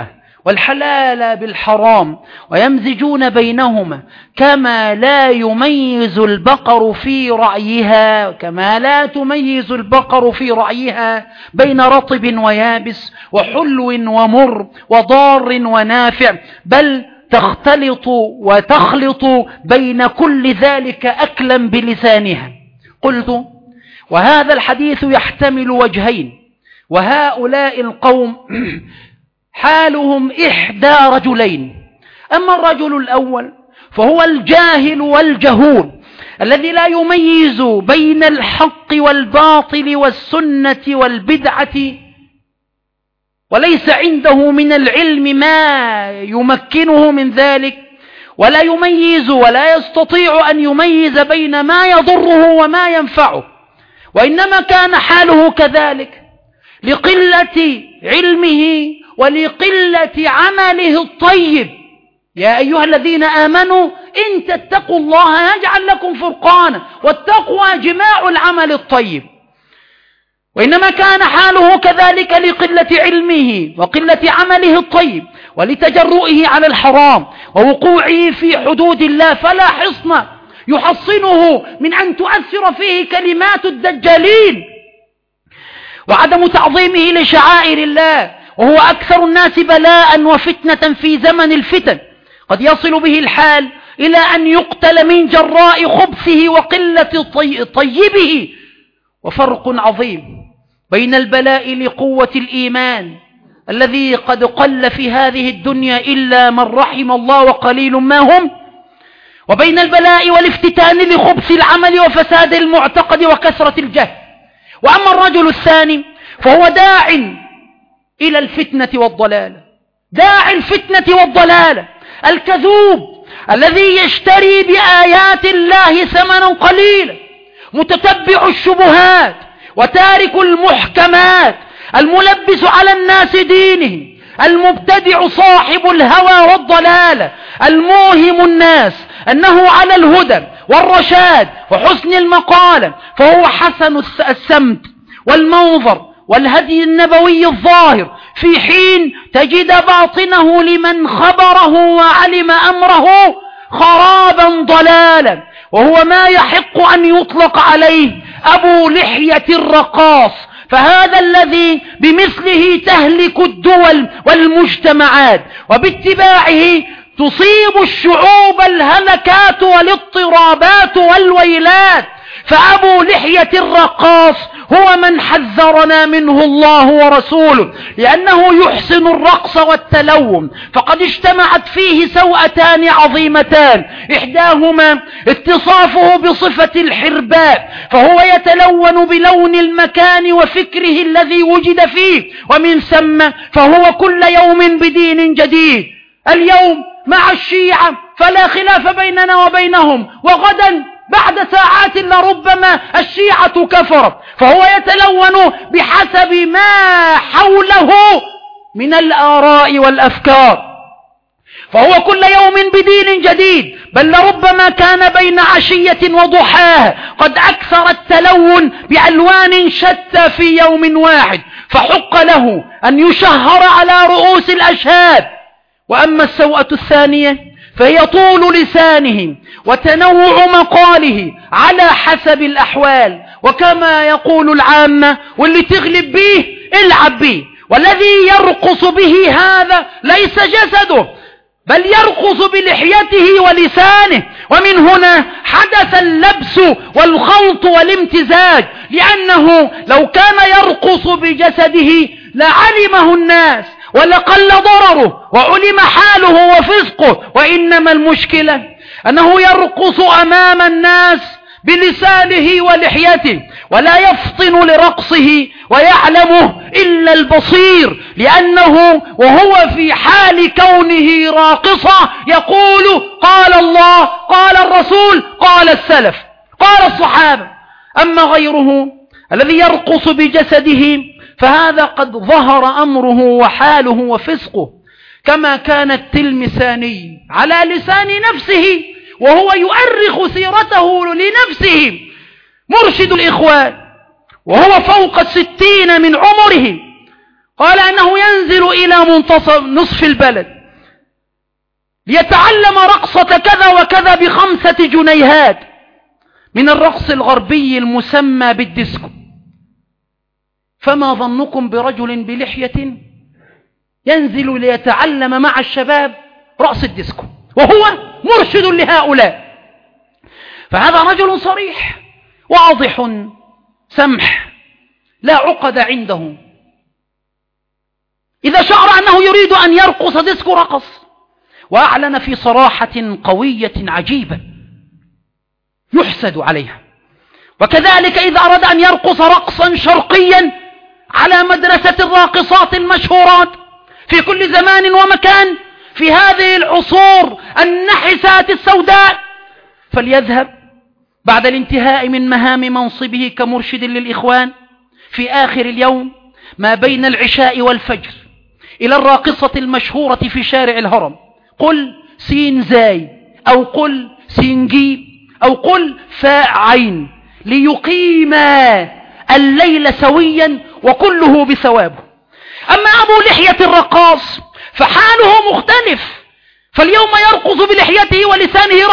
A: والحلال بالحرام ويمزجون بينهما كما لا يميز البقر في رعيها، كما لا تميز البقر في رعيها بين رطب ويابس وحلو ومر وضار ونافع، بل تختلط وتخلط بين كل ذلك أكلا بلسانها. قلت: وهذا الحديث يحتمل وجهين، وهؤلاء القوم حالهم إحدى رجلين. أما الرجل الأول فهو الجاهل والجهول الذي لا يميز بين الحق والباطل والسنة والبدعة، وليس عنده من العلم ما يمكنه من ذلك، ولا يميز ولا يستطيع أن يميز بين ما يضره وما ينفعه، وإنما كان حاله كذلك لقلة علمه ولقلة عمله الطيب. يا أيها الذين آمنوا إن تتقوا الله يجعل لكم فرقانا، والتقوى جماع العمل الطيب. وإنما كان حاله كذلك لقلة علمه وقلة عمله الطيب ولتجرؤه على الحرام ووقوعه في حدود الله، فلا حصن يحصنه من أن تؤثر فيه كلمات الدجالين وعدم تعظيمه لشعائر الله، وهو أكثر الناس بلاء وفتنة في زمن الفتن. قد يصل به الحال إلى أن يقتل من جراء خبثه وقلة طيبه. وفرق عظيم بين البلاء لقوة الإيمان الذي قد قل في هذه الدنيا إلا من رحم الله وقليل ما هم، وبين البلاء والافتتان لخبث العمل وفساد المعتقد وكثرة الجهل. وأما الرجل الثاني فهو داع إلى الفتنة والضلالة، داع الفتنة والضلالة الكذوب الذي يشتري بآيات الله ثمنا قليلا، متتبع الشبهات وتارك المحكمات، الملبس على الناس دينه، المبتدع صاحب الهوى والضلالة، الموهم الناس أنه على الهدى والرشاد وحسن المقالة، فهو حسن السمت والمنظر والهدي النبوي الظاهر، في حين تجد باطنه لمن خبره وعلم أمره خرابا ضلالا، وهو ما يحق أن يطلق عليه أبو لحية الرقاص. فهذا الذي بمثله تهلك الدول والمجتمعات، وباتباعه تصيب الشعوب الهلكات والاضطرابات والويلات. فأبو لحية الرقاص هو من حذرنا منه الله ورسوله، لأنه يحسن الرقص والتلون، فقد اجتمعت فيه سوءتان عظيمتان، إحداهما اتصافه بصفة الحرباء، فهو يتلون بلون المكان وفكره الذي وجد فيه، ومن ثم فهو كل يوم بدين جديد. اليوم مع الشيعة فلا خلاف بيننا وبينهم، وغدا بعد ساعات لربما الشيعة كفرت، فهو يتلون بحسب ما حوله من الآراء والأفكار، فهو كل يوم بدين جديد، بل لربما كان بين عشية وضحاها قد أكثر التلون بألوان شتى في يوم واحد، فحق له أن يشهر على رؤوس الأشهاد. وأما السوءة الثانية فهي طول لسانه وتنوع مقاله على حسب الأحوال، وكما يقول العامة: واللي تغلب به العب به. والذي يرقص به هذا ليس جسده، بل يرقص بلحيته ولسانه. ومن هنا حدث اللبس والخلط والامتزاج، لأنه لو كان يرقص بجسده لعلمه الناس ولقل ضرره وعلم حاله وفسقه، وإنما المشكلة أنه يرقص أمام الناس بلسانه ولحيته، ولا يفطن لرقصه ويعلمه إلا البصير، لأنه وهو في حال كونه راقصا يقول: قال الله، قال الرسول، قال السلف، قال الصحابة. أما غيره الذي يرقص بجسده فهذا قد ظهر أمره وحاله وفسقه، كما كان التلمساني على لسان نفسه وهو يؤرخ سيرته لنفسه مرشد الإخوان، وهو فوق 60 من عمره، قال أنه ينزل إلى منتصف نصف البلد ليتعلم رقصة كذا وكذا ب5 جنيهات من الرقص الغربي المسمى بالديسكو. فما ظنكم برجل بلحية ينزل ليتعلم مع الشباب رقص الديسكو وهو مرشد لهؤلاء؟ فهذا رجل صريح واضح سمح لا عقد عنده. إذا شعر أنه يريد أن يرقص ديسكو رقص، وأعلن في صراحة قوية عجيبة يحسد عليها. وكذلك إذا أراد أن يرقص رقصا شرقيا على مدرسة الراقصات المشهورات في كل زمان ومكان في هذه العصور النحسات السوداء، فليذهب بعد الانتهاء من مهام منصبه كمرشد للإخوان في آخر اليوم ما بين العشاء والفجر إلى الراقصة المشهورة في شارع الهرم، قل سين زاي أو قل سين جيم أو قل فاء عين، ليقيما الليل سويا وكله بثوابه. أما أبو لحية الرقاص فحاله مختلف، فاليوم يرقص بلحيته ولسانه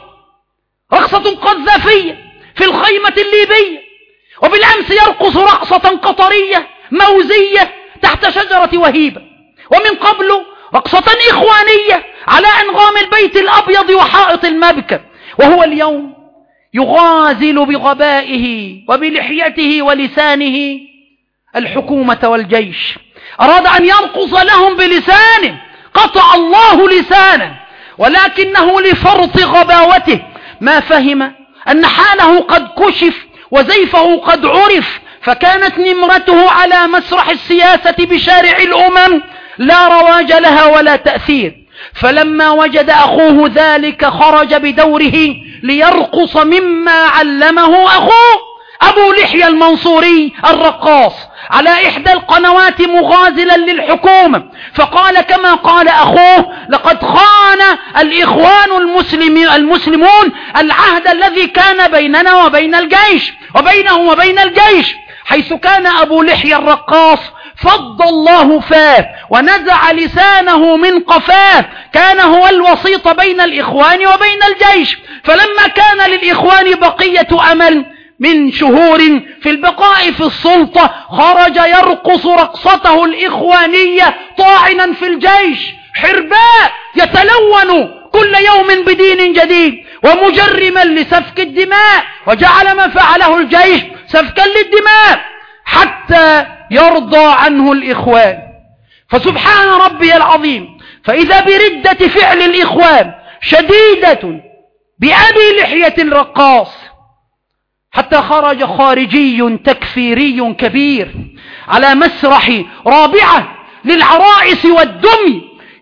A: رقصة قذافية في الخيمة الليبية، وبالأمس يرقص رقصة قطرية موزية تحت شجرة وهيبة، ومن قبل رقصة إخوانية على أنغام البيت الأبيض وحائط المبكى، وهو اليوم يغازل بغبائه وبلحيته ولسانه الحكومة والجيش. أراد أن يرقص لهم بلسانه، قطع الله لسانه، ولكنه لفرط غباوته ما فهم أن حاله قد كشف وزيفه قد عرف، فكانت نمرته على مسرح السياسة بشارع الأمم لا رواج لها ولا تأثير. فلما وجد أخوه ذلك خرج بدوره ليرقص مما علمه أخوه أبو لحية المنصوري الرقاص على إحدى القنوات مغازلا للحكومة، فقال كما قال أخوه: لقد خان الإخوان المسلمون العهد الذي كان بيننا وبين الجيش وبينهم وبين الجيش، حيث كان أبو لحية الرقاص فض الله فاه ونزع لسانه من قفاه، كان هو الوسيط بين الإخوان وبين الجيش. فلما كان للإخوان بقية أمل من شهور في البقاء في السلطة خرج يرقص رقصته الإخوانية طاعنا في الجيش، حرباء يتلون كل يوم بدين جديد ومجرما لسفك الدماء، وجعل ما فعله الجيش سفكا للدماء حتى يرضى عنه الإخوان. فسبحان ربي العظيم، فإذا بردة فعل الإخوان شديدة بأبي لحية الرقاص، حتى خرج خارجي تكفيري كبير على مسرح رابعة للعرائس والدمي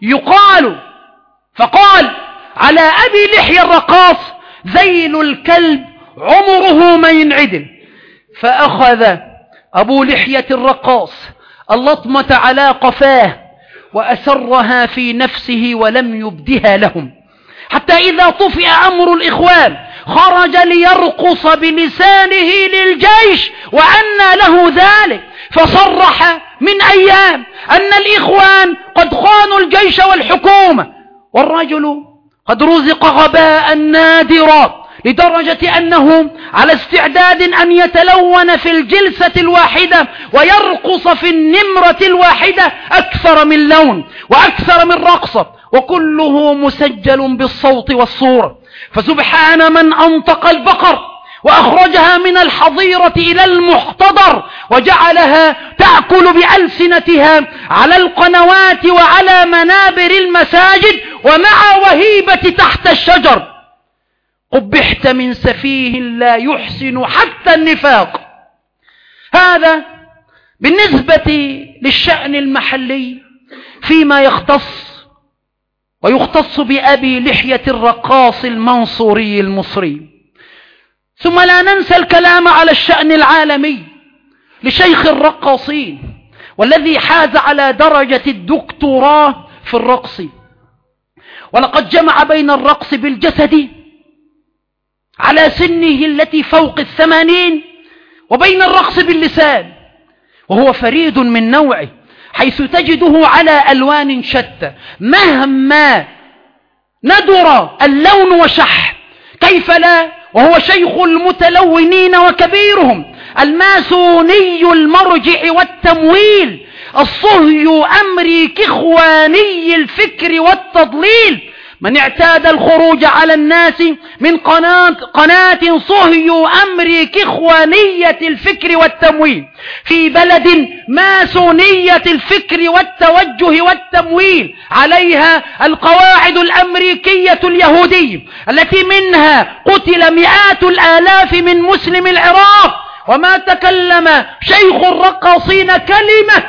A: فقال على أبي لحية الرقاص: ذيل الكلب عمره ما ينعدل. فأخذ أبو لحية الرقاص اللطمة على قفاه وأسرها في نفسه ولم يبدها لهم، حتى إذا طفئ أمر الإخوان خرج ليرقص بلسانه للجيش وأنى له ذلك، فصرح من أيام أن الإخوان قد خانوا الجيش والحكومة، والرجل قد رزق غباء نادرا لدرجة أنه على استعداد أن يتلون في الجلسة الواحدة ويرقص في النمرة الواحدة أكثر من لون وأكثر من رقصة، وكله مسجل بالصوت والصورة. فسبحان من أنطق البقر وأخرجها من الحظيرة إلى المحتضر وجعلها تأكل بألسنتها على القنوات وعلى منابر المساجد ومع وهيبة تحت الشجر. قبحت من سفيه لا يحسن حتى النفاق. هذا بالنسبة للشأن المحلي فيما يختص بأبي لحية الرقاص المنصوري المصري. ثم لا ننسى الكلام على الشأن العالمي لشيخ الرقاصين، والذي حاز على درجة الدكتوراه في الرقص، ولقد جمع بين الرقص بالجسد على سنه التي فوق 80 وبين الرقص باللسان، وهو فريد من نوعه، حيث تجده على ألوان شتى مهما ندر اللون وشح. كيف لا وهو شيخ المتلونين وكبيرهم، الماسوني المرجع والتمويل، الصهي أمريك إخواني الفكر والتضليل، من اعتاد الخروج على الناس من قناة صهي أمريك إخوانية الفكر والتمويل في بلد ماسونية الفكر والتوجه والتمويل، عليها القواعد الأمريكية اليهودية التي منها قتل مئات الآلاف من مسلم العراق، وما تكلم شيخ الرقاصين كلمة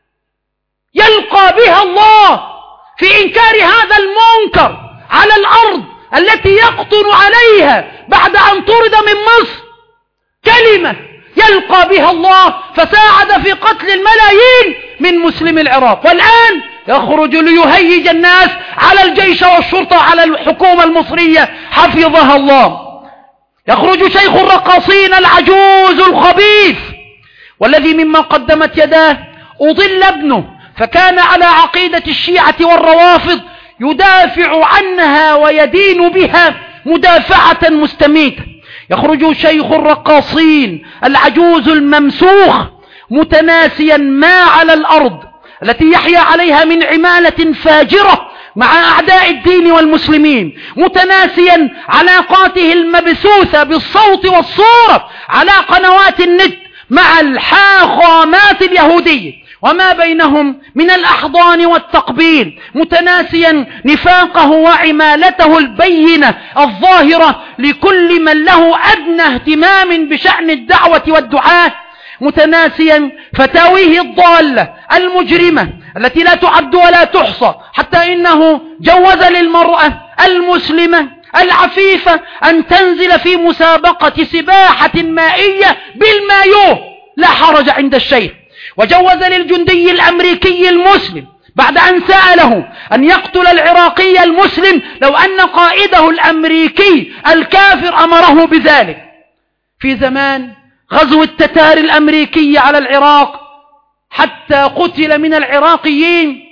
A: يلقى بها الله في إنكار هذا المنكر على الأرض التي يقطن عليها بعد أن طرد من مصر، كلمة يلقى بها الله، فساعد في قتل الملايين من مسلم العراق. والآن يخرج ليهيج الناس على الجيش والشرطة على الحكومة المصرية حفظها الله. يخرج شيخ الرقاصين العجوز الخبيث، والذي مما قدمت يداه أضل ابنه، فكان على عقيدة الشيعة والروافض يدافع عنها ويدين بها مدافعة مستميتة. يخرج شيخ الرقاصين العجوز الممسوخ متناسيا ما على الأرض التي يحيا عليها من عمالة فاجرة مع أعداء الدين والمسلمين، متناسيا علاقاته المبثوثة بالصوت والصورة على قنوات النت مع الحاخامات اليهودية وما بينهم من الأحضان والتقبيل، متناسيا نفاقه وعمالته البينة الظاهرة لكل من له أدنى اهتمام بشأن الدعوة والدعاة، متناسيا فتاويه الضالة المجرمة التي لا تعد ولا تحصى، حتى إنه جوز للمرأة المسلمة العفيفة أن تنزل في مسابقة سباحة مائية بالمايوه لا حرج عند الشيخ، وجوز للجندي الأمريكي المسلم بعد أن سأله أن يقتل العراقي المسلم لو أن قائده الأمريكي الكافر أمره بذلك. في زمان غزو التتار الأمريكي على العراق حتى قتل من العراقيين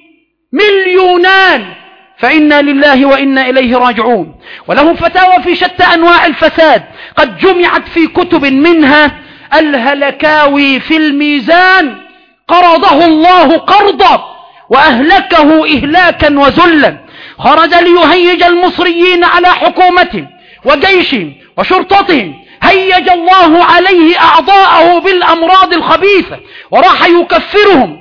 A: مليونان، فإنا لله وإنا إليه راجعون. وله فتاوى في شتى أنواع الفساد قد جمعت في كتب، منها الهلكاوي في الميزان، قرضه الله قرضا وأهلكه إهلاكا وذلا. خرج ليهيج المصريين على حكومتهم وجيشهم وشرطتهم، هيج الله عليه أعضاءه بالأمراض الخبيثة وراح يكفرهم،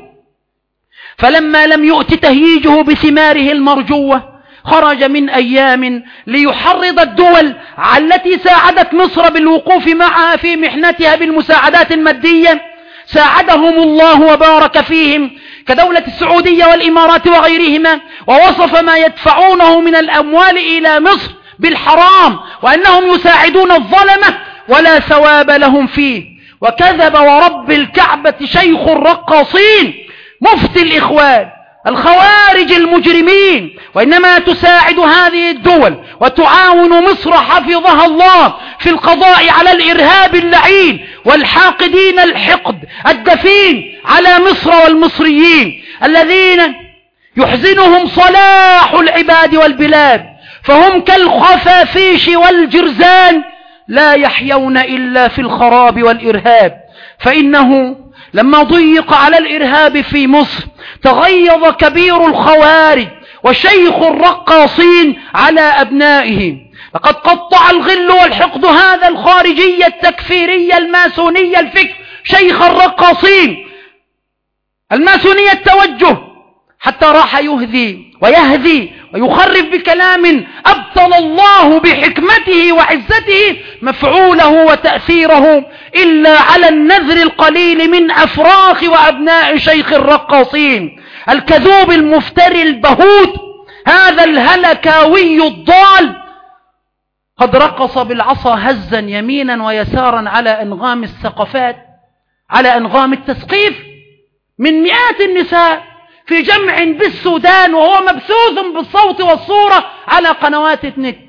A: فلما لم يؤت تهييجه بثماره المرجوة خرج من أيام ليحرض الدول التي ساعدت مصر بالوقوف معها في محنتها بالمساعدات المادية، ساعدهم الله وبارك فيهم كدولة السعودية والإمارات وغيرهما، ووصف ما يدفعونه من الأموال إلى مصر بالحرام وأنهم يساعدون الظلمة ولا ثواب لهم فيه. وكذب ورب الكعبة شيخ الرقاصين مفتي الإخوان الخوارج المجرمين، وإنما تساعد هذه الدول وتعاون مصر حفظها الله في القضاء على الإرهاب اللعين والحاقدين الحقد الدفين على مصر والمصريين الذين يحزنهم صلاح العباد والبلاد، فهم كالخفافيش والجرزان لا يحيون إلا في الخراب والإرهاب. فإنه لما ضيق على الإرهاب في مصر تغيظ كبير الخوارج وشيخ الرقاصين على أبنائه، لقد قطع الغل والحقد هذا الخارجي التكفيري الماسوني الفكر شيخ الرقاصين الماسوني التوجه، حتى راح يهذي ويهذي ويخرف بكلام أبطل الله بحكمته وعزته مفعوله وتأثيره إلا على النذر القليل من أفراخ وأبناء شيخ الرقاصين الكذوب المفتري البهوت، هذا الهلكاوي الضال قد رقص بالعصا هزا يمينا ويسارا على أنغام الثقافات، على أنغام التثقيف من مئات النساء في جمع بالسودان، وهو مبثوث بالصوت والصورة على قنوات النت،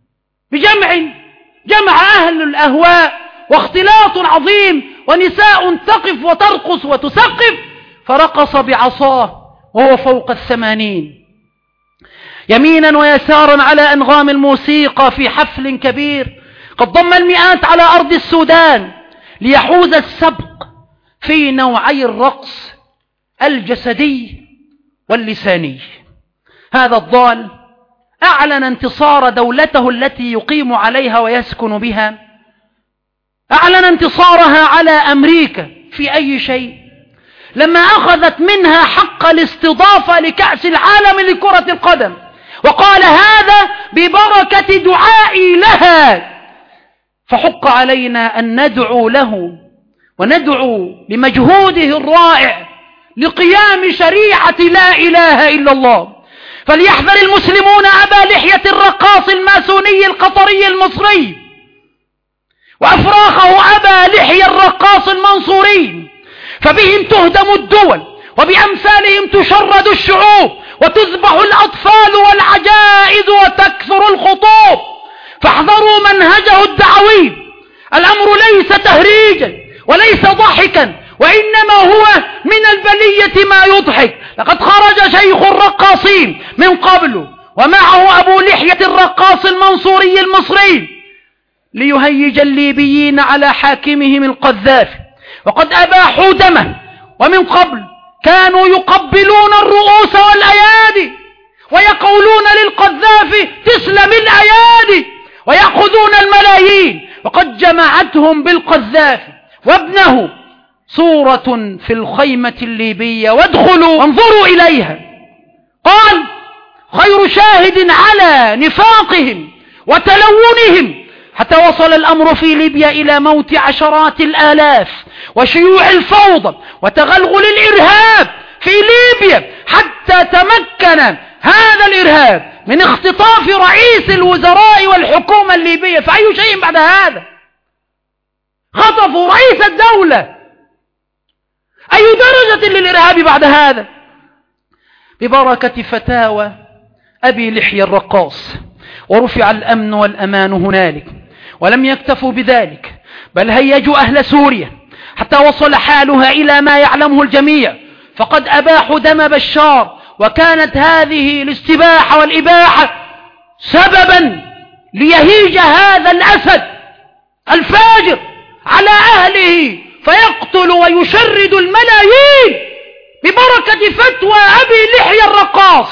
A: جمع أهل الأهواء واختلاط عظيم ونساء تقف وترقص وتسقف، فرقص بعصاه وهو فوق 80 يمينا ويسارا على أنغام الموسيقى في حفل كبير قد ضم المئات على أرض السودان ليحوز السبق في نوعي الرقص الجسدي واللساني. هذا الضال أعلن انتصار دولته التي يقيم عليها ويسكن بها، أعلن انتصارها على أمريكا في أي شيء؟ لما أخذت منها حق الاستضافة لكأس العالم لكرة القدم، وقال هذا ببركة دعائي لها. فحق علينا أن ندعو له وندعو لمجهوده الرائع لقيام شريعة لا إله إلا الله. فليحذر المسلمون أبا لحية الرقاص الماسوني القطري المصري وأفراخه أبا لحية الرقاص المنصوري، فبهم تهدم الدول وبأمثالهم تشرد الشعوب وتذبح الأطفال والعجائز وتكثر الخطوب. فاحذروا منهجه الدعوي. الأمر ليس تهريجا وليس ضحكا، وإنما هو من البلية ما يضحك. لقد خرج شيخ الرقاصين من قبل ومعه أبو لحية الرقاص المنصوري المصري ليهيج الليبيين على حاكمهم القذافي، وقد أباحوا دمه. ومن قبل كانوا يقبلون الرؤوس والأيادي ويقولون للقذافي تسلم الأيادي، ويأخذون الملايين. وقد جمعتهم بالقذافي وابنه صورة في الخيمة الليبية، وادخلوا وانظروا إليها. قال خير شاهد على نفاقهم وتلونهم، حتى وصل الأمر في ليبيا إلى موت عشرات الآلاف وشيوع الفوضى وتغلغل الإرهاب في ليبيا، حتى تمكن هذا الإرهاب من اختطاف رئيس الوزراء والحكومة الليبية. فأي شيء بعد هذا؟ خطفوا رئيس الدولة. أي درجة للإرهاب بعد هذا؟ ببركة فتاوى أبي لحية الرقاص ورفع الأمن والأمان هنالك. ولم يكتفوا بذلك، بل هيجوا أهل سوريا حتى وصل حالها إلى ما يعلمه الجميع، فقد أباحوا دم بشار. وكانت هذه الاستباحة والإباحة سببا ليهيج هذا الأسد الفاجر على أهله فيقتل ويشرد الملايين ببركة فتوى أبي لحية الرقاص،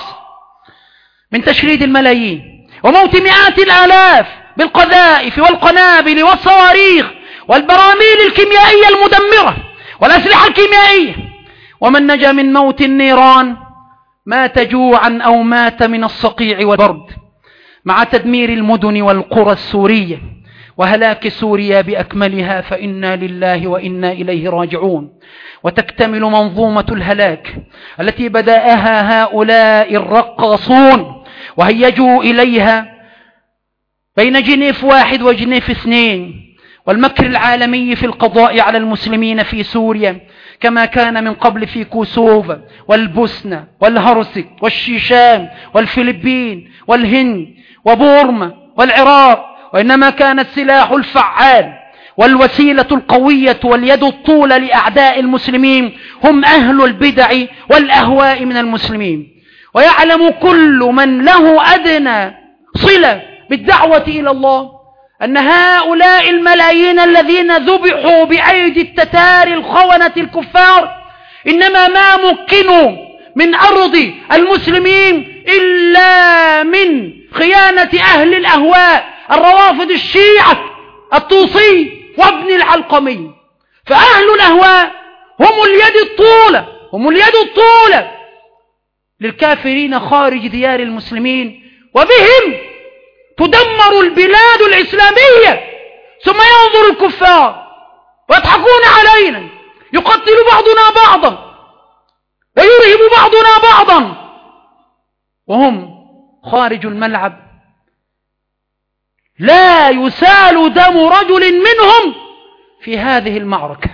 A: من تشريد الملايين وموت مئات الآلاف بالقذائف والقنابل والصواريخ والبراميل الكيميائية المدمرة والأسلحة الكيميائية. ومن نجا من موت النيران مات جوعا أو مات من الصقيع والبرد، مع تدمير المدن والقرى السورية وهلاك سوريا بأكملها. فإنا لله وإنا إليه راجعون. وتكتمل منظومة الهلاك التي بدأها هؤلاء الرقاصون وهيجوا إليها بين جنيف 1 وجنيف 2، والمكر العالمي في القضاء على المسلمين في سوريا كما كان من قبل في كوسوفا والبوسنة والهرسك والشيشان والفلبين والهند وبورما والعراق. وإنما كان السلاح الفعال والوسيلة القوية واليد الطولة لأعداء المسلمين هم أهل البدع والأهواء من المسلمين. ويعلم كل من له أدنى صلة بالدعوة إلى الله أن هؤلاء الملايين الذين ذبحوا بأيدي التتار الخونة الكفار إنما ما مكنوا من أرض المسلمين إلا من خيانة أهل الأهواء الروافض الشيعة الطوسي وابن العلقمي. فأهل الأهواء هم اليد الطولة للكافرين خارج ديار المسلمين، وبهم تدمر البلاد الإسلامية. ثم ينظر الكفار ويضحكون علينا، يقتل بعضنا بعضا ويرهب بعضنا بعضا وهم خارج الملعب. لا يسال دم رجل منهم في هذه المعركة.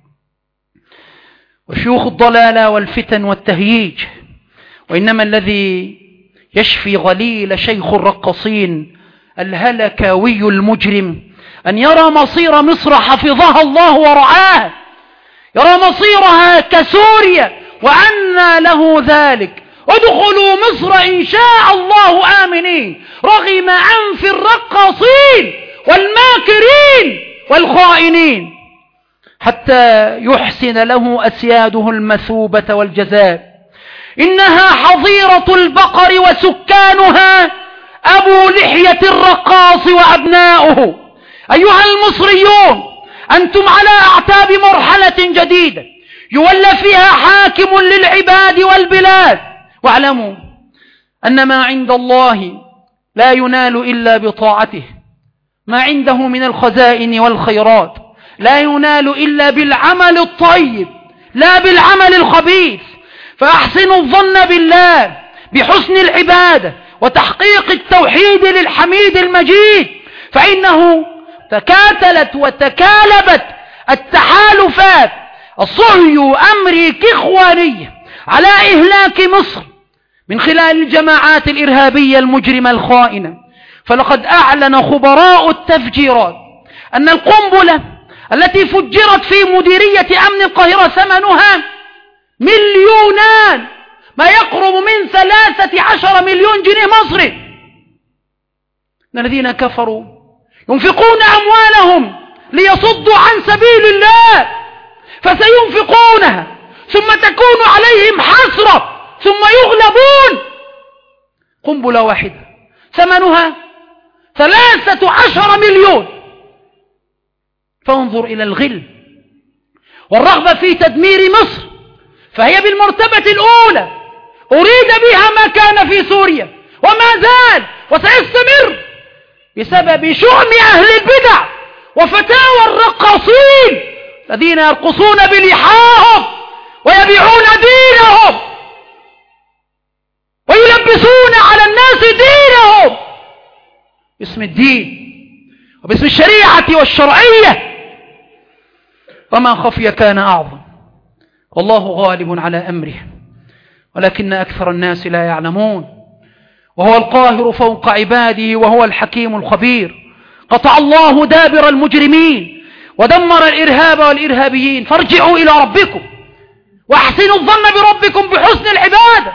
A: وشيوخ الضلالة والفتن والتهييج، وإنما الذي يشفي غليل شيخ الرقاصين الهلكاوي المجرم أن يرى مصير مصر حفظها الله ورعاها، يرى مصيرها كسوريا وأنى له ذلك؟ ادخلوا مصر إن شاء الله آمنين رغم أنف الرقاصين والماكرين والخائنين، حتى يحسن له أسياده المثوبة والجزاء. إنها حظيرة البقر وسكانها أبو لحية الرقاص وأبناؤه. أيها المصريون، أنتم على أعتاب مرحلة جديدة يولى فيها حاكم للعباد والبلاد، واعلموا أن ما عند الله لا ينال إلا بطاعته، ما عنده من الخزائن والخيرات لا ينال إلا بالعمل الطيب لا بالعمل الخبيث. فأحسنوا الظن بالله بحسن العبادة وتحقيق التوحيد للحميد المجيد، فإنه تكاتلت وتكالبت التحالفات الصهيو أمريكي إخوانية على إهلاك مصر من خلال الجماعات الإرهابية المجرمة الخائنة. فلقد أعلن خبراء التفجيرات أن القنبلة التي فجرت في مديرية أمن القاهرة ثمنها مليونان، ما يقرب من 13 مليون جنيه مصري. الذين كفروا ينفقون أموالهم ليصدوا عن سبيل الله، فسينفقونها ثم تكون عليهم حسرة ثم يغلبون. قنبلة واحدة ثمنها 13 مليون. فانظر إلى الغل والرغبة في تدمير مصر، فهي بالمرتبة الأولى أريد بها ما كان في سوريا وما زال وسيستمر بسبب شؤم أهل البدع وفتاوى الرقاصين الذين يرقصون بلحاهم ويبيعون دينهم ويلبسون على الناس دينهم باسم الدين وباسم الشريعة والشرعية. وما خفي كان أعظم، والله غالب على أمره ولكن أكثر الناس لا يعلمون. وهو القاهر فوق عباده وهو الحكيم الخبير. قطع الله دابر المجرمين ودمر الإرهاب والإرهابيين. فارجعوا إلى ربكم واحسنوا الظن بربكم بحسن العبادة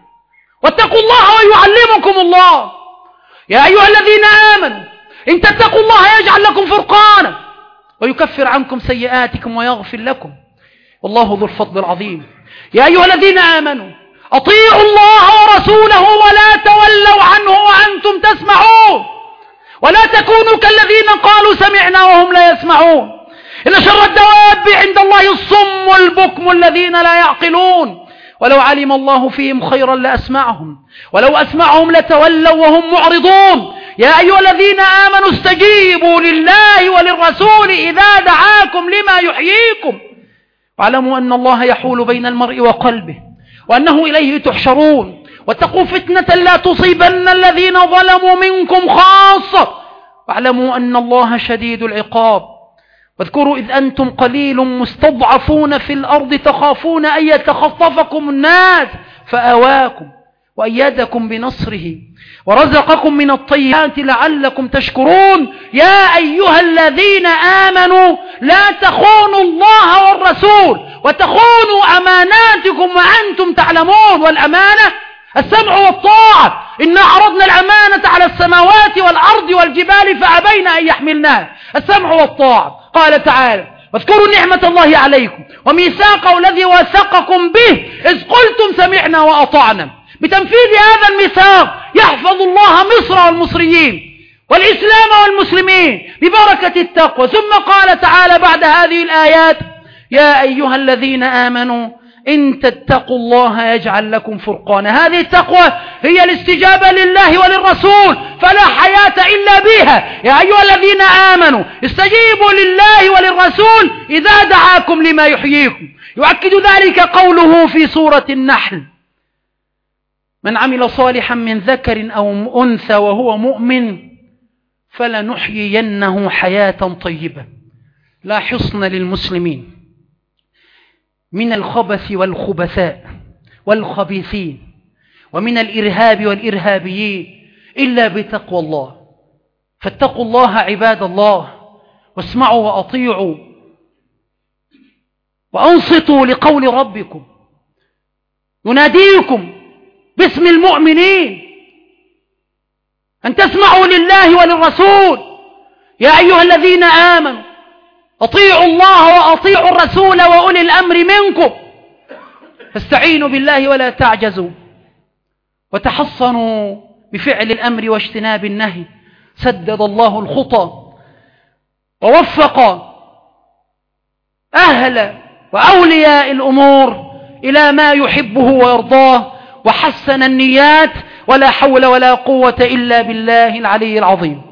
A: واتقوا الله ويعلمكم الله. يا أيها الذين آمنوا إن تتقوا الله يجعل لكم فرقانا ويكفر عنكم سيئاتكم ويغفر لكم والله ذو الفضل العظيم. يا أيها الذين آمنوا أطيعوا الله ورسوله ولا تولوا عنه وأنتم تسمعون ولا تكونوا كالذين قالوا سمعنا وهم لا يسمعون. إن شر الدواب عند الله الصم البكم الذين لا يعقلون. ولو علم الله فيهم خيرا لأسمعهم ولو أسمعهم لتولوا وهم معرضون. يا أيها الذين آمنوا استجيبوا لله وللرسول إذا دعاكم لما يحييكم واعلموا أن الله يحول بين المرء وقلبه وأنه إليه تحشرون. واتقوا فتنة لا تصيبن الذين ظلموا منكم خاصة واعلموا أن الله شديد العقاب. واذكروا إذ أنتم قليل مستضعفون في الأرض تخافون أن يتخطفكم الناس فآواكم وأيدكم بنصره ورزقكم من الطيبات لعلكم تشكرون. يا أيها الذين آمنوا لا تخونوا الله والرسول وتخونوا أماناتكم وأنتم تعلمون. والأمانة السمع والطاعة. إنا عرضنا الأمانة على السماوات والأرض والجبال فأبين أن يحملناها. السمع والطاعة. قال تعالى واذكروا نعمة الله عليكم وميثاقه الذي وثقكم به إذ قلتم سمعنا وأطعنا. بتنفيذ هذا الميثاق يحفظ الله مصر والمصريين والإسلام والمسلمين ببركة التقوى. ثم قال تعالى بعد هذه الآيات يا أيها الذين آمنوا إن تتقوا الله يجعل لكم فرقانا. هذه التقوى هي الاستجابة لله وللرسول فلا حياة إلا بها. يا أيها الذين آمنوا استجيبوا لله وللرسول إذا دعاكم لما يحييكم. يؤكد ذلك قوله في سورة النحل من عمل صالحا من ذكر أو أنثى وهو مؤمن فلنحيينه حياة طيبة لا حصن للمسلمين من الخبث والخبثاء والخبيثين ومن الإرهاب والإرهابيين إلا بتقوى الله. فاتقوا الله عباد الله واسمعوا وأطيعوا وأنصتوا لقول ربكم يناديكم باسم المؤمنين أن تسمعوا لله وللرسول. يا أيها الذين آمنوا أطيعوا الله وأطيعوا الرسول وأولي الأمر منكم فاستعينوا بالله ولا تعجزوا وتحصنوا بفعل الأمر واجتناب النهي. سدد الله الخطى ووفق أهل وأولياء الأمور إلى ما يحبه ويرضاه وحسن النيات. ولا حول ولا قوة إلا بالله العلي العظيم.